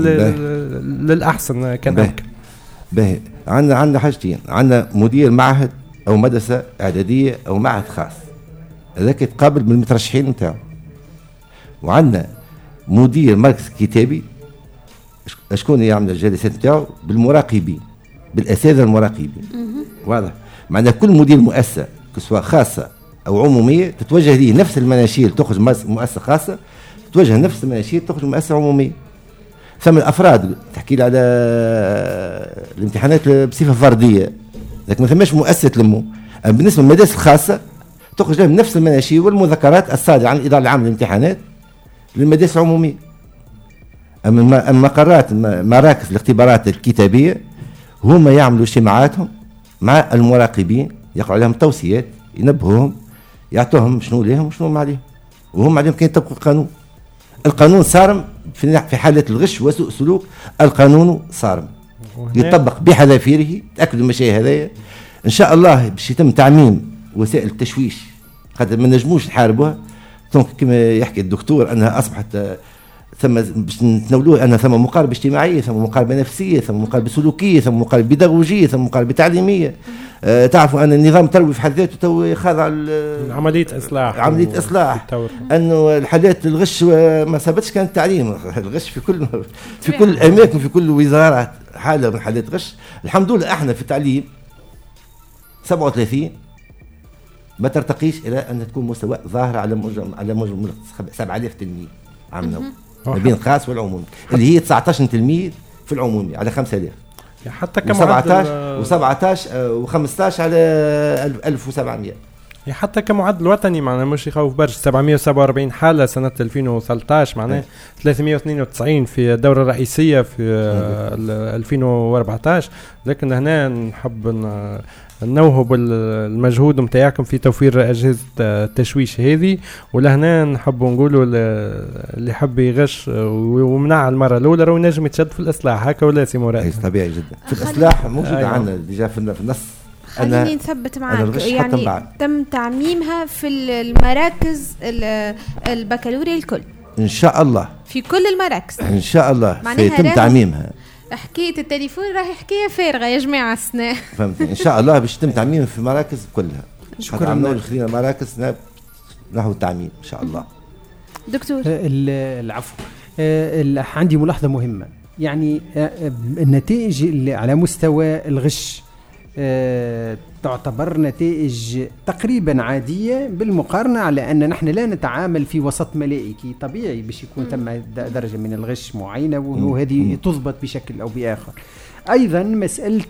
للاحسن كان هكا. باهي، عندنا حاجتين، عندنا مدير معهد او مدرسه اعداديه او معهد خاص، هذاك يتقابل بالمترشحين نتاعو، وعندنا مدير مركز كتابي شكون يعمل الجلسات نتاعو بالمراقبين، بالاساتذه المراقبين. واضح؟ معناها كل مدير مؤسسه سواء خاصه او عموميه تتوجه ليه نفس المناشير تخرج مؤسسه خاصه، تتوجه نفس المناشير تخرج مؤسسه عموميه. ثم الافراد تحكي لي على الامتحانات بصفه فرديه، لكن ما ثماش مؤسسه تلمو. بالنسبه للمدارس الخاصه تخرج لهم نفس المناشير والمذكرات الصادره عن الاداره العامه للامتحانات للمدارس العموميه. اما مقرات مراكز الاختبارات الكتابيه هم يعملوا اجتماعاتهم مع المراقبين، يقعوا لهم توصيات، ينبهوهم، يعطوهم شنو لهم وشنو ما عليهم، وهم عليهم كي يطبقوا القانون. القانون صارم في حاله الغش وسوء سلوك، القانون صارم يطبق بحذافيره. تاكدوا من الشيء هذايا ان شاء الله باش يتم تعميم وسائل التشويش، خاطر ما نجموش نحاربوها. دونك كما يحكي الدكتور انها اصبحت ثم باش نتناولوها ان ثم مقاربه اجتماعيه، ثم مقاربه نفسيه، ثم مقاربه سلوكيه، ثم مقاربه بيداغوجيه، ثم مقاربه تعليميه. تعرفوا ان النظام التربوي في حد ذاته تو خاضع عمليه اصلاح انه الحالات الغش ما ثبتش كان التعليم. الغش في كل الاماكن، في كل الوزارات حاله من حالات غش. الحمد لله احنا في التعليم 37 ما ترتقيش الى ان تكون مستوى ظاهر على مجموع 7000 تلميذ عملوا ما بين الخاص والعمومي، اللي هي 19 تلميذ في العمومي على 5000، حتى كم 17 و15 على 1700. حتى كمعدل وطني معناها مش يخوف برشا. 747 حالة سنة 2013 معناها 392 في الدورة الرئيسية في 2014. لكن هنا نحب نوهب المجهود متاعكم في توفير أجهزة التشويش هذه، ولهنا نحب نقولوا اللي حب يغش ومنع المرة الأولى راه ينجم يتشد في الإصلاح. هكا ولا سي مراد؟ طبيعي جدا في الإصلاح موجود عندنا ديجا في النص. خليني نثبت معك، يعني تم تعميمها في المراكز البكالوريا الكل إن شاء الله، في كل المراكز إن شاء الله سيتم تعميمها. حكاية التليفون راهي حكاية فارغة يا جماعة السنة. فهمت؟ إن شاء الله باش يتم تعميم في المراكز كلها. شكرا. عملنا خلينا مراكز نحو التعميم إن شاء الله. دكتور العفو، عندي ملاحظة مهمة. يعني النتائج اللي على مستوى الغش تعتبر نتائج تقريبا عادية بالمقارنة، على أن نحن لا نتعامل في وسط ملائكي. طبيعي باش يكون ثم درجة من الغش معينة وهذه تضبط بشكل أو بآخر. أيضا مسألة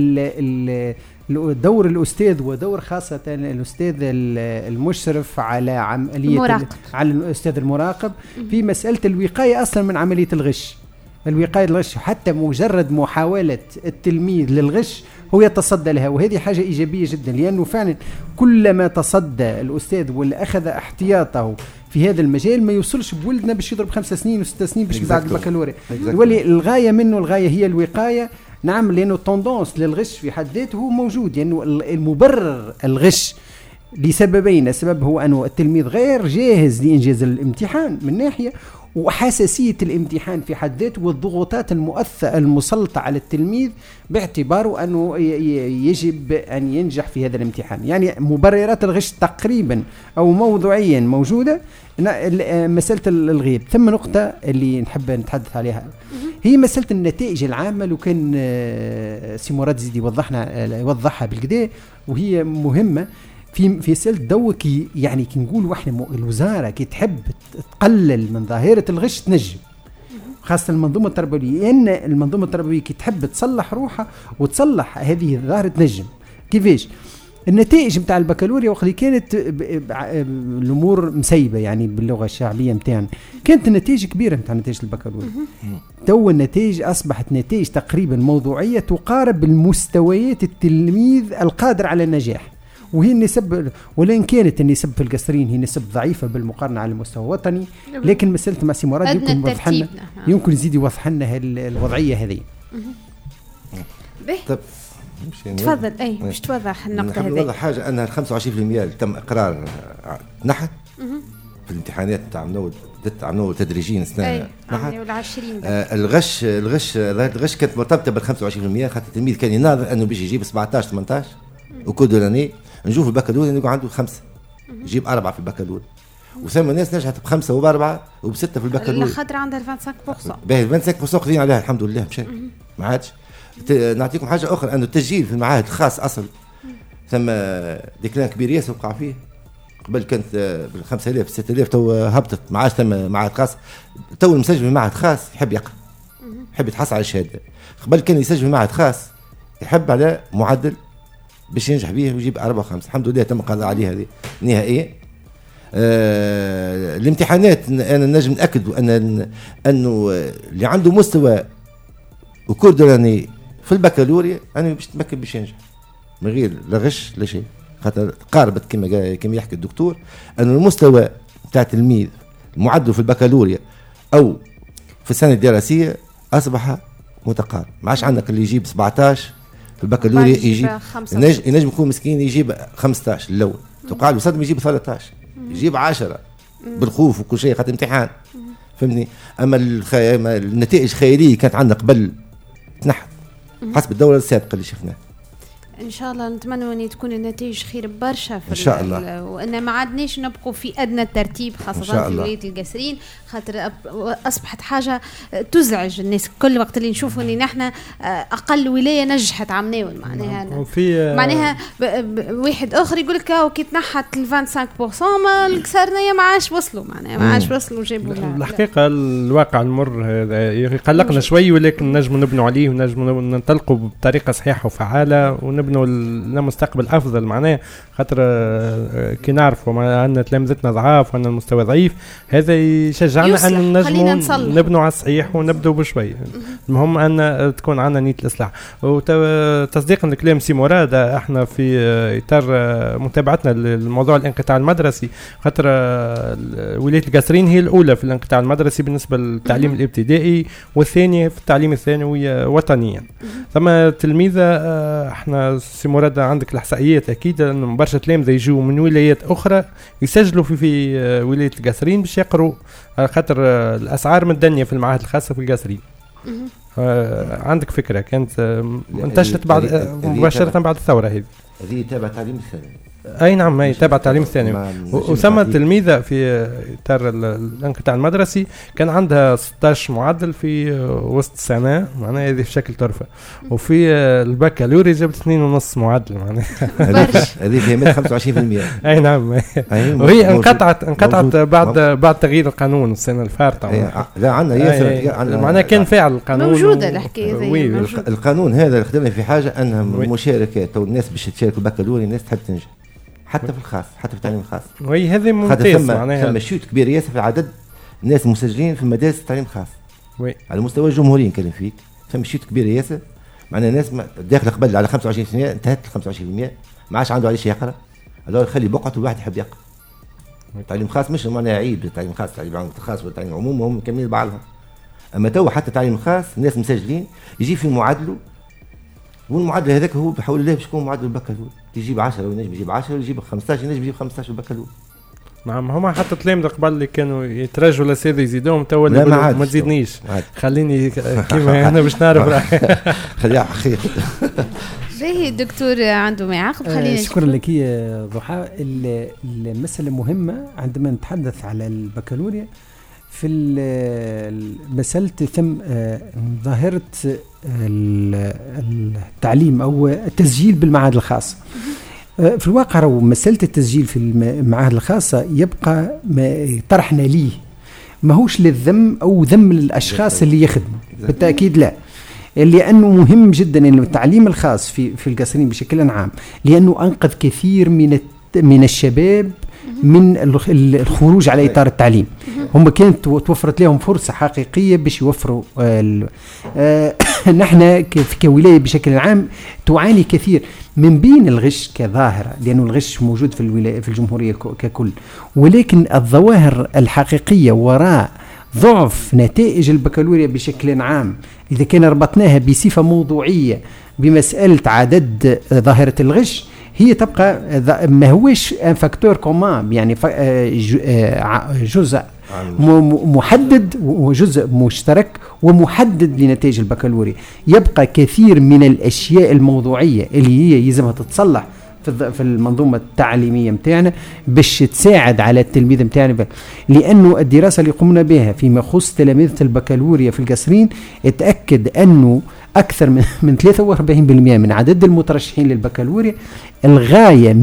دور الأستاذ ودور خاصة الأستاذ المشرف على عملية على الأستاذ المراقب في مسألة الوقاية أصلا من عملية الغش. الوقاية الغش حتى مجرد محاولة التلميذ للغش هو يتصدى لها، وهذه حاجة إيجابية جدا، لأنه فعلا كلما تصدى الأستاذ واللي أخذ احتياطه في هذا المجال ما يوصلش بولدنا باش يضرب 5 سنين و6 سنين باش بعد البكالوريا. يولي الغاية منه، الغاية هي الوقاية. نعم، لأنه التندونس للغش في حد ذاته هو موجود، لأنه يعني المبرر الغش لسببين. السبب هو أنه التلميذ غير جاهز لإنجاز الامتحان من ناحية، وحساسية الامتحان في حد ذاته والضغوطات المسلطة على التلميذ باعتباره أنه يجب أن ينجح في هذا الامتحان. يعني مبررات الغش تقريبا أو موضوعيا موجودة. مسألة الغياب ثم نقطة اللي نحب نتحدث عليها هي مسألة النتائج العامة. لو كان سي مراد زيد يوضحها بالكدا وهي مهمة في سلة دو كي يعني كي نقول احنا الوزارة كي تحب تقلل من ظاهرة الغش تنجم، خاصة المنظومة التربوية، لأن المنظومة التربوية كي تحب تصلح روحها وتصلح هذه الظاهرة تنجم. كيفاش؟ النتائج متاع البكالوريا وقت اللي كانت الأمور مسيبة يعني باللغة الشعبية متاعنا كانت النتائج كبيرة متاع نتائج البكالوريا. تو النتائج أصبحت نتائج تقريبا موضوعية تقارب المستويات التلميذ القادر على النجاح، وهي النسب ولين كانت النسب في القصرين هي نسب ضعيفة بالمقارنة على المستوى الوطني. لكن مسألة مع سي مراد يمكن يزيد يوضح لنا الوضعية هذه. طيب تفضل. اي باش توضح النقطة هذه. نوضح حاجة أنها 25% اللي تم إقرار نحت في الامتحانات تاع منو تدريجيا سنة نحت. الغش كانت مرتبطة بال 25%، خاطر التلميذ كان يناظر أنه بيجي يجيب 17 18 وكل لاني نشوف البكالوريا نلقى عنده 5 يجيب 4 في البكالوريا، وثم ناس نجحت ب5 و4 و6 في البكالوريا. الخطر عندها 25%. باهي 25% قضينا عليها الحمد لله مشى ما عادش. نعطيكم حاجه اخرى انه التسجيل في المعاهد الخاص اصل ثم ديكلان كبير ياسر وقع فيه. قبل كانت بال 5000 6000 تو هبطت، ما عادش ثم معاهد خاص. تو المسجل في معهد خاص يحب يقرا يحب يتحصل على الشهاده. قبل كان يسجل في معهد خاص يحب على معدل باش ينجح به ويجيب 4 و5. الحمد لله تم القضاء عليه هذه نهائيا. الامتحانات انا نجم ناكد انه اللي عنده مستوى وكوردولاني في البكالوريا انا باش تمكن باش ينجح من غير لا غش لا شيء، خاطر قاربت كما يحكي الدكتور انه المستوى بتاع التلميذ معدل في البكالوريا او في السنه الدراسيه اصبح متقارب. ما عادش عندك اللي يجيب 17 في البكالوريا يجيب ينجم يكون مسكين يجيب 15 الاول، توقع له صدمه يجيب 13 يجيب 10 بالخوف وكل شيء خاطر امتحان فهمني. اما النتائج خياليه كانت عندنا قبل تنحت حسب الدوره السابقه اللي شفناها. ان شاء الله نتمنى ان تكون النتائج خير برشا ان شاء الله، وان ما عادناش نبقوا في ادنى الترتيب خاصه في ولايه القصرين، خاطر اصبحت حاجه تزعج الناس كل وقت اللي نشوفوا ان نحن اقل ولايه نجحت عمناول معناها واحد اخر يقول لك كي تنحت ال 25% ما القصرنيه ما عادش وصلوا معناها ما عادش وصلوا جابوا. الحقيقه الواقع المر يقلقنا شوي، ولكن نجم نبنوا عليه ونجم ننطلقوا بطريقه صحيحه وفعاله ونبنوا لمستقبل افضل معناه. خاطر كي نعرفوا ان تلامذتنا ضعاف وان المستوى ضعيف هذا يشجعنا ان نجم نبنوا على الصحيح ونبدأ بشوي. المهم ان تكون عندنا نيه الاصلاح. وتصديقا لكلام سي مراد احنا في اطار متابعتنا للموضوع الانقطاع المدرسي، خاطر ولايه القصرين هي الاولى في الانقطاع المدرسي بالنسبه للتعليم الابتدائي والثانيه في التعليم الثانوي وطنيا. ثم تلميذه احنا سي مراد عندك الاحصائيات اكيد انه برشا تلامذه يجوا من ولايات اخرى يسجلوا في ولايه القصرين باش يقروا، خاطر الاسعار متدنيه في المعاهد الخاصه في القصرين. عندك فكره كانت انتشرت بعد مباشره بعد الثوره هذه تابع تعليم الثانوي. اي نعم هي تابع التعليم الثانوي. وثم تلميذه في اطار الانقطاع المدرسي كان عندها 16 معدل في وسط السنه معناها هذه في شكل طرفه، وفي البكالوريا جابت 2.5 معدل معناها هذه فيها 25%. اي نعم وهي انقطعت بعد تغيير القانون السنه الفارطه. لا عندنا ياسر معناها كان فاعل القانون موجوده الحكايه هذه. القانون هذا خدمنا في حاجه انها مشاركات والناس باش تشارك البكالوريا الناس تحب تنجح حتى في الخاص حتى في التعليم الخاص. وهي هذه ممتاز معناها ثم شوت كبير ياسر في عدد الناس المسجلين في مدارس التعليم الخاص على مستوى الجمهوري نتكلم فيك. ثم شوت كبير ياسر معناها ناس داخله قبل على 25% انتهت ال 25% ما عادش عنده علاش يقرا، الله يخلي بقعته الواحد يحب يقرا. التعليم الخاص مش معناها عيب التعليم الخاص، التعليم الخاص والتعليم العموم هم مكملين بعضهم. اما تو حتى التعليم الخاص الناس مسجلين يجي في معادله، والمعدل هذاك هو بحول الله باش يكون معدل البكالوريا يجيب 10 وينجم يجيب 10 ويجيب 15 ينجم يجيب 15 البكالوريا. نعم هما حتى تلامذة قبل اللي كانوا يترجوا لسيد يزيدوهم تو اللي ما تزيدنيش خليني كيما أنا باش نعرف خليها حقيقة. باهي الدكتور عنده ما يعقب خلينا شكرا لك يا ضحى. المسألة مهمة عندما نتحدث على البكالوريا في مسألة ثم ظاهرة التعليم أو التسجيل بالمعاهد الخاصة. في الواقع رو مسألة التسجيل في المعاهد الخاصة يبقى طرحنا ليه ماهوش للذم أو ذم الأشخاص اللي يخدموا بالتأكيد لا، لأنه مهم جدا أن التعليم الخاص في القصرين بشكل عام لأنه أنقذ كثير من الشباب من الخروج على إطار التعليم. هم كانت توفرت لهم فرصة حقيقية باش يوفروا نحن كولاية بشكل عام تعاني كثير من بين الغش كظاهرة لأنه الغش موجود في الجمهورية ككل، ولكن الظواهر الحقيقية وراء ضعف نتائج البكالوريا بشكل عام إذا كان ربطناها بصفة موضوعية بمسألة عدد ظاهرة الغش هي تبقى ما هوش فاكتور كومان يعني جزء محدد وجزء مشترك ومحدد لنتائج البكالوريا. يبقى كثير من الأشياء الموضوعية اللي هي يلزمها تتصلح في المنظومة التعليمية متاعنا باش تساعد على التلميذ متاعنا، لأنه الدراسة اللي قمنا بها فيما يخص تلاميذ البكالوريا في القصرين اتأكد أنه أكثر من 43% من عدد المترشحين للبكالوريا الغاية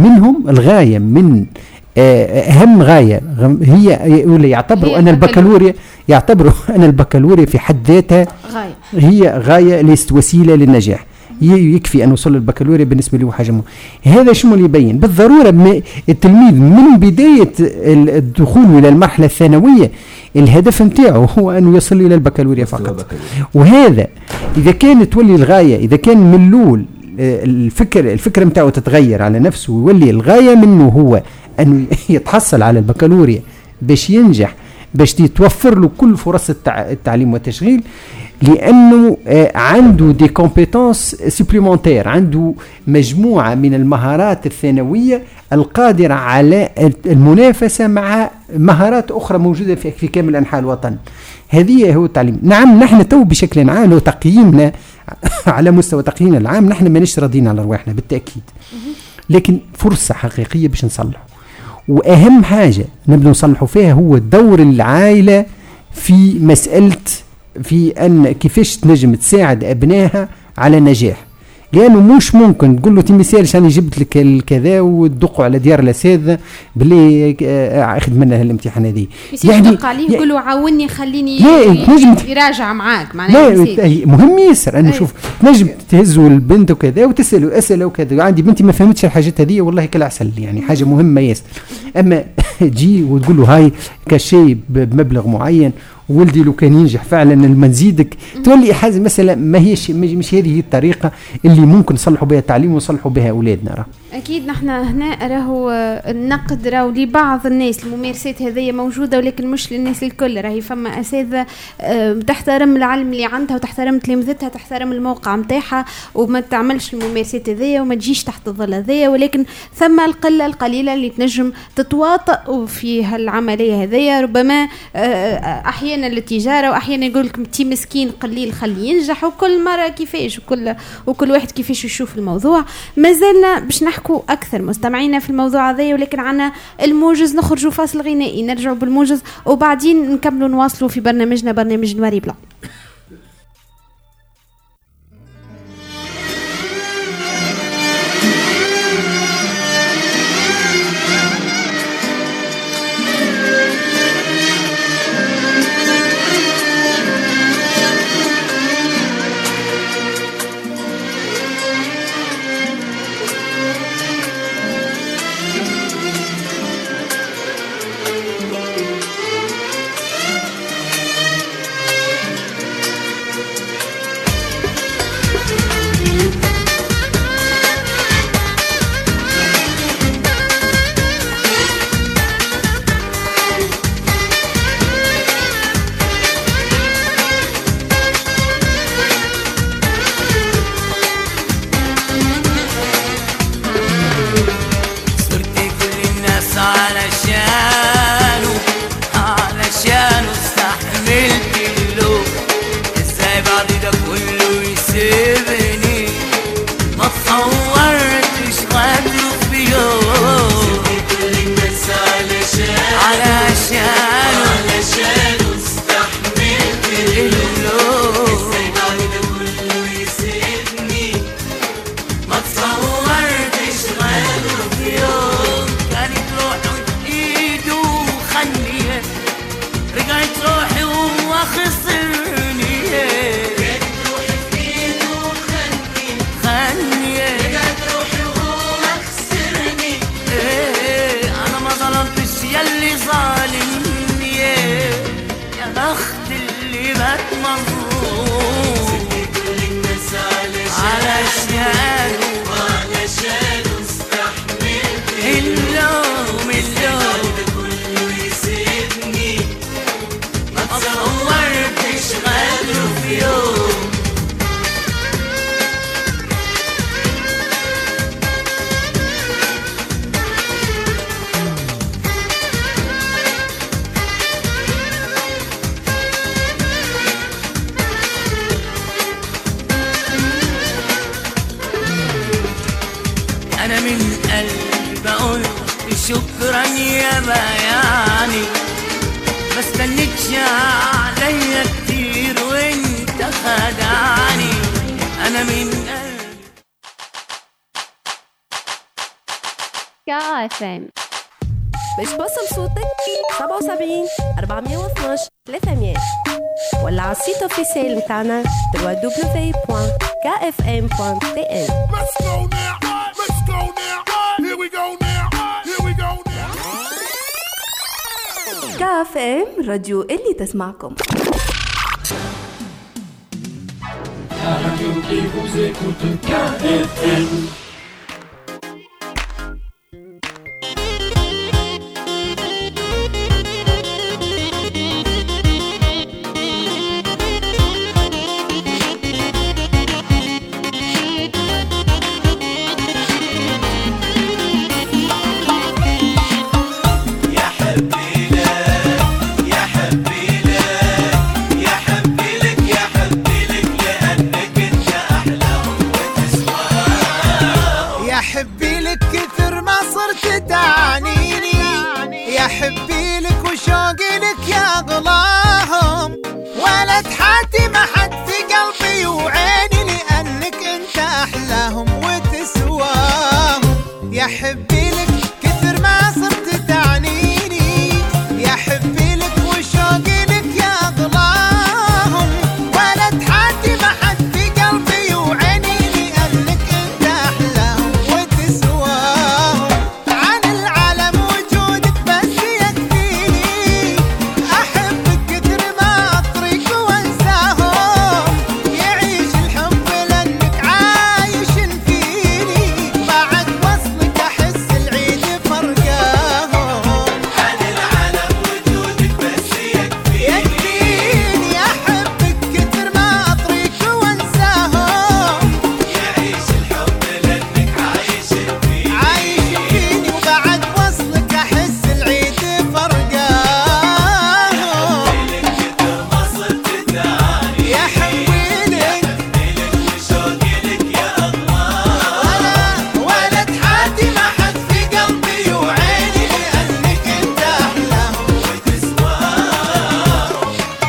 من أهم غاية هي يعتبروا أن البكالوريا في حد ذاتها هي غاية ليست وسيلة للنجاح. يكفي أن وصل البكالوريا بالنسبة له حاجة مهمة. هذا شو اللي يبين بالضرورة التلميذ من بداية الدخول إلى المرحلة الثانوية الهدف متاعه هو أن يصل إلى البكالوريا فقط. وهذا إذا كانت تولي الغاية إذا كان من الأول الفكرة متاعه تتغير على نفسه ويولي الغاية منه هو أنه يتحصل على البكالوريا باش ينجح باش تتوفر له كل فرص التعليم والتشغيل لأنه عنده دي كومبيتونس سوبليمونتير، عنده مجموعة من المهارات الثانوية القادرة على المنافسة مع مهارات أخرى موجودة في كامل أنحاء الوطن. هذه هو التعليم. نعم نحن تو بشكل عام لو تقييمنا على مستوى تقييمنا العام نحن ما راضيين على رواحنا بالتأكيد، لكن فرصة حقيقية باش نصلحه. وأهم حاجة نبدأ نصلحه فيها هو دور العائلة في مسألة في أن كيفاش تنجم تساعد أبنائها على النجاح، لأنه مش ممكن تقول له تمثالش أنا جبت لك الكذا وتدقوا على ديار الأساتذة باللي أخذ منها الامتحان هذه يعني يدق عليه يقول له عاوني خليني يراجع معاك معناها مهم ياسر أنه شوف تنجم تهزوا البنت وكذا وتسأله أسئلة وكذا عندي بنتي ما فهمتش الحاجات هذه والله كلا عسل يعني حاجة مهمة ياسر. أما جي وتقول له هاي كشيء بمبلغ معين ولدي لو كان ينجح فعلا المنزيدك تولي حاجه مثلا ما هيش مش هذه الطريقه اللي ممكن نصلحوا بها التعليم ونصلحوا بها اولادنا. اكيد نحن هنا راهو النقد راهو لبعض الناس الممارسات هذه موجوده ولكن مش للناس الكل. راهي فما اساتذه تحترم العلم اللي عندها وتحترم تلامذتها تحترم الموقع نتاعها وما تعملش الممارسات هذه وما تجيش تحت الظل هذه، ولكن ثم القله القليله اللي تنجم تتواطئ في هالعمليه هذه. ربما احيانا للتجاره واحيانا يقول لك انت مسكين قليل خليه ينجح وكل مره كيفاش وكل واحد كيفاش يشوف الموضوع. ما زلنا باش نحكوا اكثر مستمعينا في الموضوع هذا ولكن عنا الموجز نخرجوا فاصل غنائي نرجعوا بالموجز وبعدين نكملوا نواصلوا في برنامجنا برنامج نواري بلان. على الشام يعجبني ما تصورتش غدر في يوم كل الناس علشانه استحملت اللوم ازاي بعد ده كله يسيبني ما تصورتش غدر في يوم كانت روحه ايده خنيه رجعت روحي وهو خسرني كانت روحي في ايده خنيه رجعت روحي وهو خسرني انا ما ظلمتش ياللي ظالمني يا بخت اللي بات مظلوم كل الناس علشانه استحملت اللوم ده كله يسيبني ما تصورتش غدره في يوم أنا من قلبي بقول شكرا يا بياني ما استنيتش عليا كتير وانت خدعني أنا من قلبي KFM باش توصل صوتك 77 412 300 ولا على السيت اوفيسيال متاعنا www.kfm.tn. KFM راديو اللي تسمعكم. La radio qui vous écoute, KFM. حبي لك وشوقي لك يا ظلاهم ولا تحاتي ما حد في قلبي وعيني لأنك انت أحلاهم وتسواهم يا حبي لك كثر ما صرت تعنيني يا حبي لك وشوقي لك يا ظلاهم ولا تحاتي ما حد في قلبي وعيني لأنك انت أحلاهم وتسواهم عن العالم وجودك بس يكفيني أحبك كثر ما أطرق وانساهم يعيش الحب لأنك عايش فيني بعد وصلك أحس العيد فرقاهم عن العالم وجودك بس يكفيني أحبك كثر ما أطرق وانساهم يعيش الحب لأنك عايش فيني وبعد وصلك أحس العيد فرقاهم يا حبيلك وشوقي لك يا الله ولا تحاتي ما حد في قلبي وعيني لأنك انت أحلاهم وتسواهم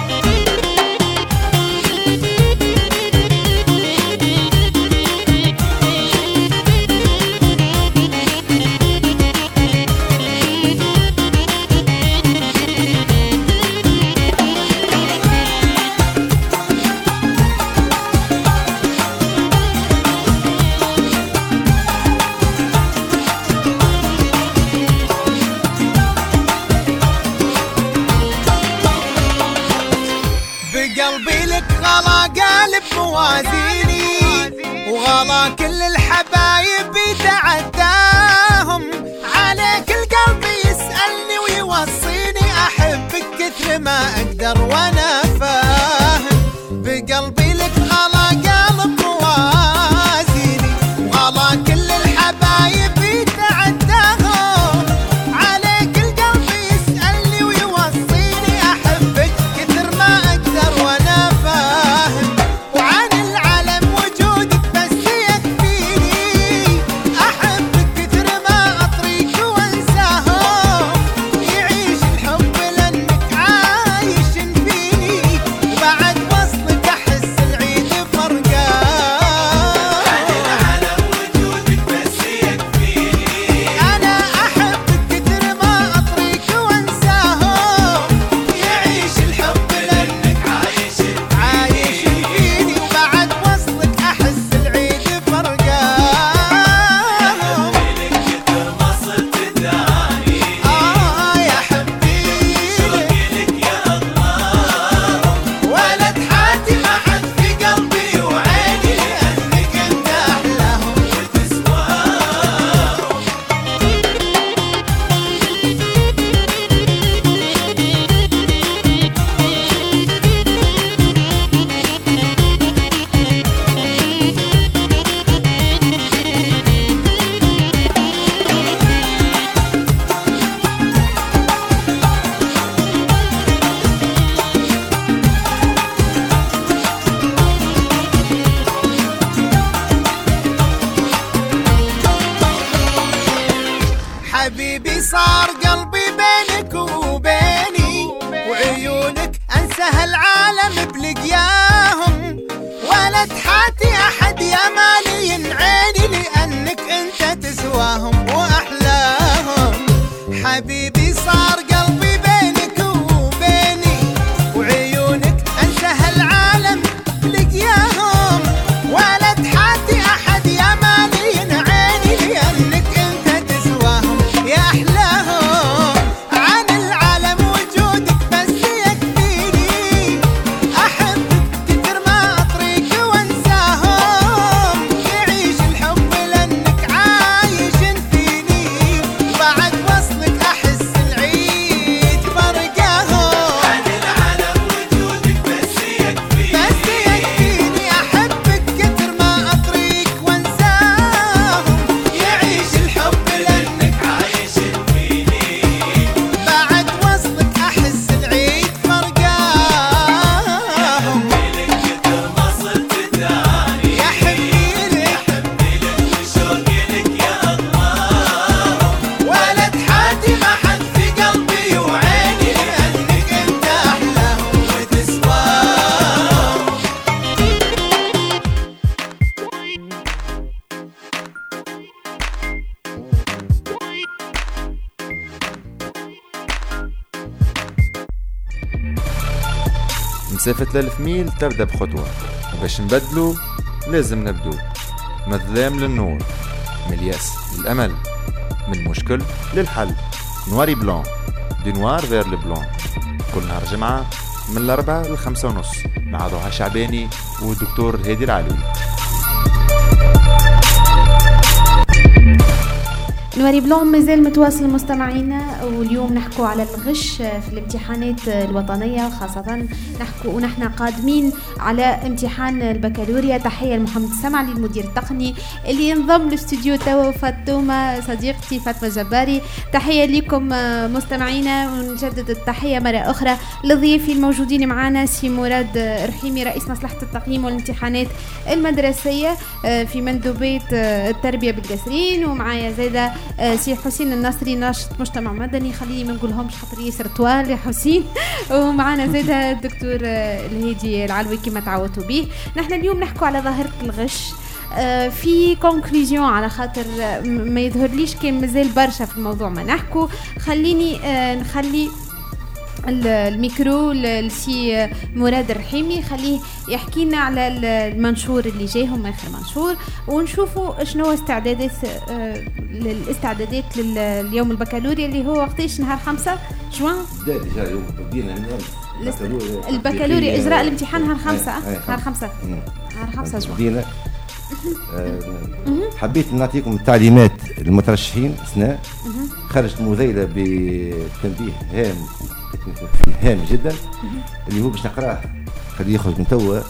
بقلبي لك غلا قالب موازيني وغلا كل الحبايب يتعداهم عليك القلب يسألني ويوصيني أحبك كثر ما أقدر وأنا فاهم بقلبي لك غلا قالب موازيني وغلا كل الحبايب يتعداهم عليك القلب يسألني ويوصيني أحبك كثر ما أقدر وأنا فاهم وعن العالم مسافة 1000 ميل تبدأ بخطوة، وباش نبدلو لازم نبدو. من الظلام للنور، من اليأس للأمل، من المشكل للحل. نواري بلون، دي نوار فير لو بلون. كل نهار جمعة من 4 ل 5:30 مع ضحى شعباني والدكتور هادي العلوي. نواري بلون مازال متواصل مستمعينا، واليوم نحكوا على الغش في الامتحانات الوطنية، خاصة نحكوا ونحن قادمين على امتحان البكالوريا. تحية لمحمد السمعلي المدير التقني اللي ينضم لاستوديو توا، فاطمة صديقتي فاطمة جباري. تحية لكم مستمعينا، ونجدد التحية مرة أخرى لضيوفي الموجودين معنا، سي مراد رحيمي رئيس مصلحة التقييم والامتحانات المدرسية في مندوبية التربية بالقصرين، ومعايا زيادة سي حسين النصري ناشط مجتمع مدني. خليني ما نقولهمش خاطر ياسر طوال يا حسين. ومعنا زيادة الدكتور الهادي العلوي كما تعودتوا به. نحن اليوم نحكوا على ظاهرة الغش في كونكلوزيون، على خاطر ما يظهر ليش كان مازال برشا في الموضوع ما نحكوا. خليني نخلي الميكرو لسي مراد الرحيمي، خليه يحكي لنا على المنشور اللي جاهم اخر منشور، ونشوفوا شنو الاستعدادات لليوم البكالوريا اللي هو وقتاش نهار 5 جوان. ديجا يوم بدينا البكالوريا اجراء الامتحان نهار 5 نهار 5 جوان بدينا. حبيت نعطيكم التعليمات المترشحين اثناء خرجت مذيلة بتنبيه هام جدا اللي هو باش نقراه، خليه يخرج من توا.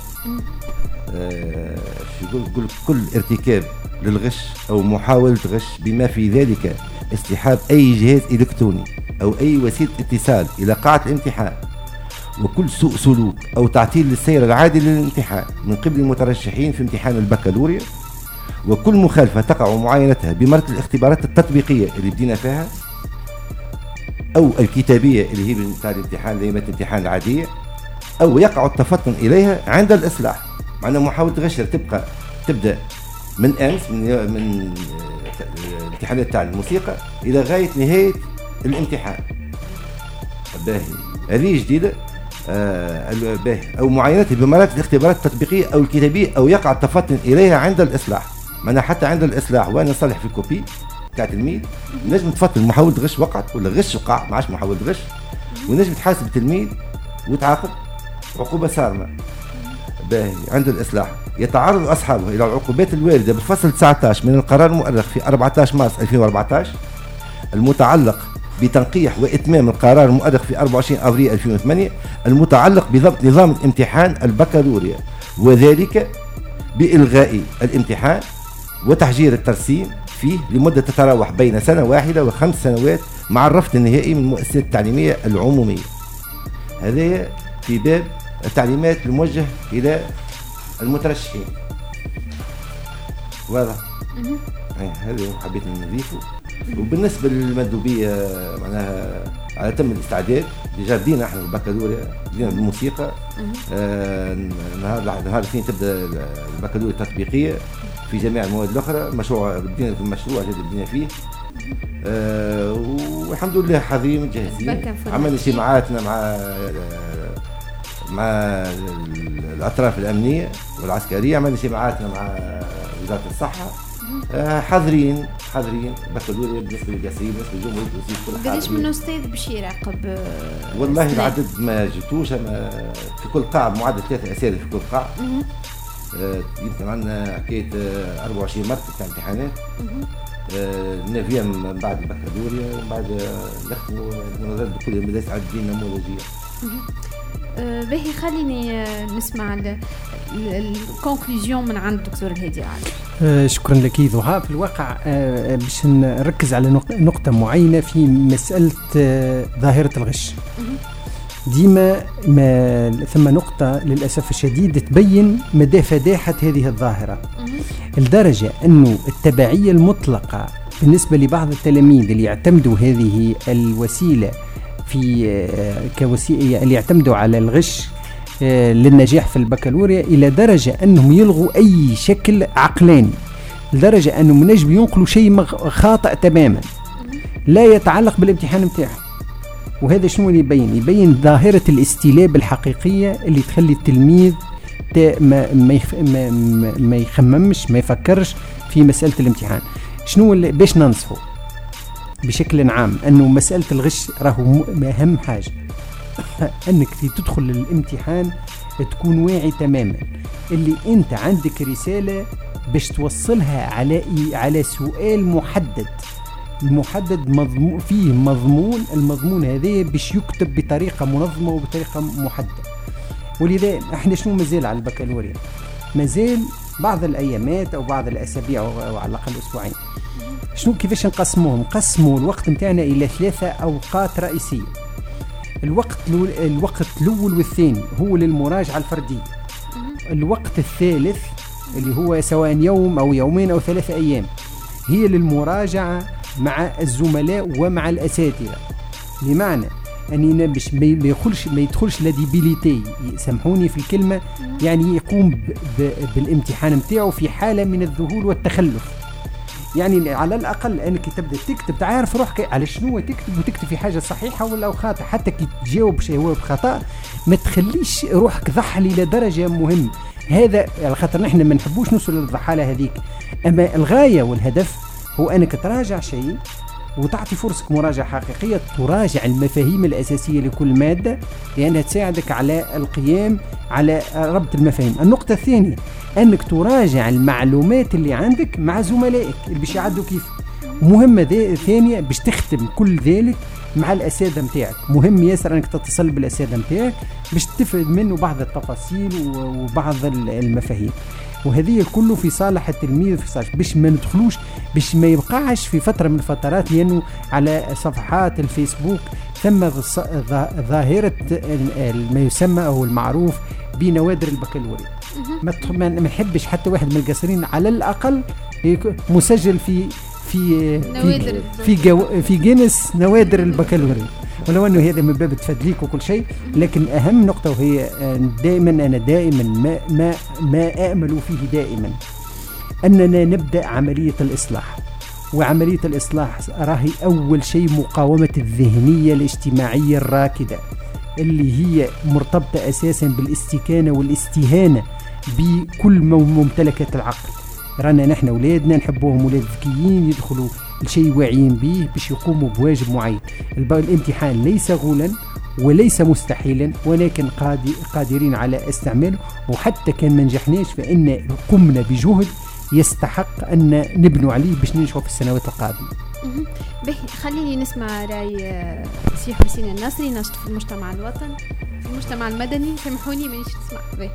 يقول كل ارتكاب للغش او محاولة غش بما في ذلك استحاب اي جهاز الكتروني او اي وسيلة اتصال الى قاعة الامتحان، وكل سوء سلوك او تعطيل للسير العادي للامتحان من قبل المترشحين في امتحان البكالوريا، وكل مخالفة تقع معاينتها بمركز الاختبارات التطبيقية اللي بدينا فيها أو الكتابية اللي هي بتاع الامتحان ليمة الامتحان العادية، أو يقع التفطن إليها عند الإصلاح. معنا محاولة غش تبدأ من أمس من الامتحانات تاع الموسيقى إلى غاية نهاية الامتحان. باهي هذه جديدة. أو معاينتها بمراكز الاختبارات التطبيقية أو الكتابية، أو يقع التفطن إليها عند الإصلاح. معنا حتى عند الإصلاح وأنا نصلح في الكوبي تاع تلميذ نجم تفطن محاولة غش وقعت ولا غش وقع، ما عادش محاولة غش، ونجم تحاسب التلميذ وتعاقب عقوبة صارمة. باهي عند الإصلاح يتعرض أصحابه إلى العقوبات الواردة بالفصل 19 من القرار المؤرخ في 14 مارس 2014 المتعلق بتنقيح وإتمام القرار المؤرخ في 24 أبريل 2008 المتعلق بضبط نظام الامتحان البكالوريا، وذلك بإلغاء الامتحان وتحجير الترسيم فيه لمدة تتراوح بين سنة واحدة و5 سنوات مع الرفض النهائي من المؤسسات التعليمية العمومية. هذا في باب التعليمات الموجه إلى المترشحين. واضح؟ هذا حبيت نضيفه. وبالنسبة للمندوبية معناها على تم الاستعداد. ديجا بدينا احنا البكالوريا، بدينا بالموسيقى. نهار الاثنين تبدا البكالوريا التطبيقية في جميع المواد الأخرى. مشروع بدينا في المشروع اللي بدينا فيه. والحمد لله حاضرين متجهزين. عملنا اجتماعاتنا مع الأطراف الأمنية والعسكرية، عملنا اجتماعاتنا مع وزارة الصحة. حاضرين بكالوريا بالنسبه للقصرين، بالنسبه للجمهوريه التونسيه كل حاجه. قداش من استاذ باش يراقب؟ والله العدد ما جبتوش، في كل قاعه معدل 3 اساتذه في كل قاعه. يمكن عندنا حكايه 24 مركز تاع امتحانات. نافيا بعد البكالوريا، ومن بعد نختموا نظرا بكل المدارس عددين نموذجيه. باهي خليني نسمع الكونكلوزيون من عند الدكتور الهادي العلوي. شكرا لك ضحى. في الواقع باش نركز على نقطة معينة في مسألة ظاهرة الغش. ديما ثم نقطة للأسف الشديد تبين مدى فداحة هذه الظاهرة، لدرجة أنه التبعية المطلقة بالنسبة لبعض التلاميذ اللي يعتمدوا هذه الوسيلة في كوسيلة اللي يعتمدوا على الغش للنجاح في البكالوريا، إلى درجة أنهم يلغوا أي شكل عقلاني، لدرجة أنهم نجم ينقلوا شيء خاطئ تماما لا يتعلق بالامتحان متاعهم. وهذا شنو اللي يبين ظاهرة الاستلاب الحقيقية اللي تخلي التلميذ ما يخممش، ما يفكرش في مسألة الامتحان. شنو اللي باش ننصحه بشكل عام؟ أنه مسألة الغش راهو أهم حاجة أنك تدخل الامتحان تكون واعي تماما اللي أنت عندك رسالة باش توصلها على سؤال محدد مضمون فيه المضمون هذا باش يكتب بطريقة منظمة وبطريقة محددة. ولذا احنا شنو مازال على البكالوريا؟ مازال بعض الأيامات أو بعض الأسابيع أو على الأقل أسبوعين. شنو كيفاش نقسموهم؟ نقسموا الوقت متاعنا إلى 3 أوقات رئيسية. الوقت الأول والثاني هو للمراجعة الفردية. الوقت الثالث اللي هو سواء يوم أو يومين أو 3 أيام هي للمراجعة مع الزملاء ومع الأساتذة. بمعنى أننا باش ما يدخلش لديبيليتي، سامحوني في الكلمة، يعني يقوم بالامتحان متاعه في حالة من الذهول والتخلف. يعني على الأقل أنك تبدأ تكتب تعرف روحك على شنو تكتب، وتكتب في حاجة صحيحة ولا خاطئة. حتى كي تجاوب شيء هو بخطأ ما تخليش روحك ضحل إلى درجة مهم. هذا على خاطر نحن ما نحبوش نوصل للضحالة هذيك. أما الغاية والهدف هو أنك تراجع شيء وتعطي فرصك مراجعة حقيقية، تراجع المفاهيم الأساسية لكل مادة لأنها تساعدك على القيام على ربط المفاهيم. النقطة الثانية أنك تراجع المعلومات اللي عندك مع زملائك اللي باش يعدوا كيف. مهمة ثانية باش تختم كل ذلك مع الأساتذة متاعك. مهم ياسر أنك تتصل بالأساتذة متاعك باش تفهم منه بعض التفاصيل وبعض المفاهيم، وهذه كله في صالح التلميذ في صالح باش ما ندخلوش، باش ما يبقاش في فترة من الفترات. لأنه على صفحات الفيسبوك ثم ظاهرة ما يسمى أو المعروف بنوادر البكالوريا. ما نحبش حتى واحد من القاصرين على الأقل مسجل في جينيس نوادر البكالوريا، ولو أنه هذا من باب التفادليك وكل شيء. لكن أهم نقطة وهي أنا دائما ما أأمل فيه دائما أننا نبدأ عملية الإصلاح. وعملية الإصلاح راهي أول شيء مقاومة الذهنية الاجتماعية الراكدة اللي هي مرتبطة أساسا بالاستكانة والاستهانة بكل ممتلكات العقل. رانا نحن أولادنا نحبوهم أولاد ذكيين يدخلوا الشيء واعيين به باش يقوموا بواجب معين. الامتحان ليس غولا وليس مستحيلا، ولكن قادرين على استعماله. وحتى كان ما نجحناش فإن قمنا بجهد يستحق أن نبنوا عليه باش ننجحوا في السنوات القادمة. خليني نسمع رأي سي حسين الناصري، ناشط في المجتمع الوطني في المجتمع المدني. سامحوني مانيش تسمع به.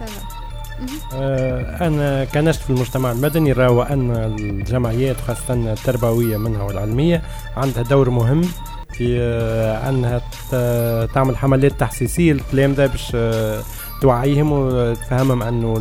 أنا كنشط في المجتمع المدني راهو أن الجمعيات خاصة التربوية منها والعلمية عندها دور مهم في أنها تعمل حملات تحسيسية للتلامذة باش توعيهم وتفهمهم أنه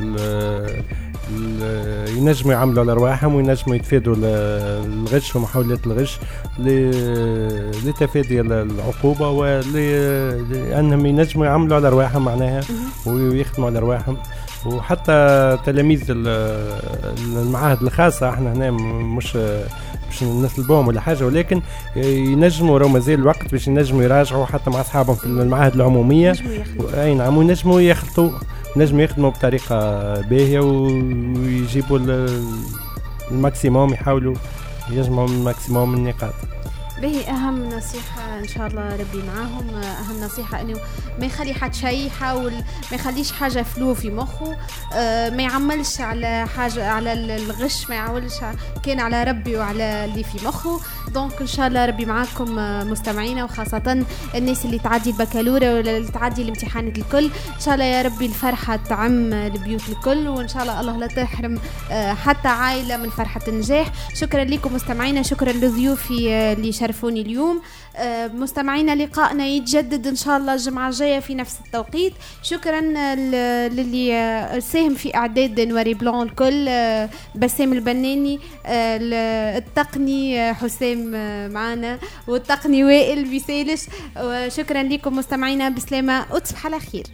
ينجموا يعملوا على أرواحهم وينجموا يتفادوا الغش ومحاولات الغش لتفادي العقوبة، ولأنهم ينجموا يعملوا على أرواحهم معناها ويخدموا على أرواحهم. وحتى تلاميذ المعاهد الخاصة احنا هنا مش نسلبوهم ولا حاجة، ولكن ينجموا راه مازال الوقت باش ينجموا يراجعوا حتى مع أصحابهم في المعاهد العمومية. أي نعم، وينجموا يخلطوا، ينجموا يخدموا بطريقة باهية ويجيبوا الماكسيموم، يحاولوا يجمعوا الماكسيموم من النقاط. به أهم نصيحة إن شاء الله ربي معاهم. أهم نصيحة إنه ما يخلي حد شيء، يحاول ما يخليش حاجة فلو في مخه، ما يعملش على حاجة على الغش، ما يعملش كان على ربي وعلى اللي في مخه. دونك إن شاء الله ربي معاكم مستمعينا، وخاصة الناس اللي تعدي البكالوريا ولا اللي تعدي الامتحانات الكل. إن شاء الله يا ربي الفرحة تعم البيوت الكل، وإن شاء الله لا تحرم حتى عائلة من فرحة النجاح. شكرا لكم مستمعينا، شكرا لضيوفي اللي شرفوني اليوم. مستمعينا لقائنا يتجدد إن شاء الله الجمعة الجاية في نفس التوقيت. شكرا للي ساهم في إعداد نواري بلون الكل، بسام البناني، التقني حسام معنا، والتقني وائل بيسالش. وشكرا لكم مستمعينا، بسلامة وتصبح على خير.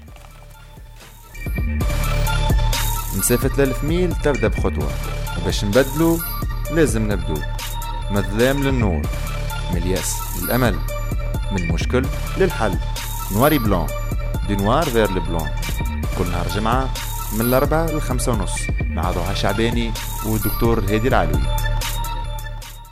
مسافة 1000 ميل تبدأ بخطوة، وباش نبدلو لازم نبدو. مظلام للنور، ملياس للأمل، من مشكل للحل. نواري بلون، دي نوار فير لو بلون، كل نهار جمعة من 4 ل5:30 مع ضحى شعباني والدكتور هادي العلوي.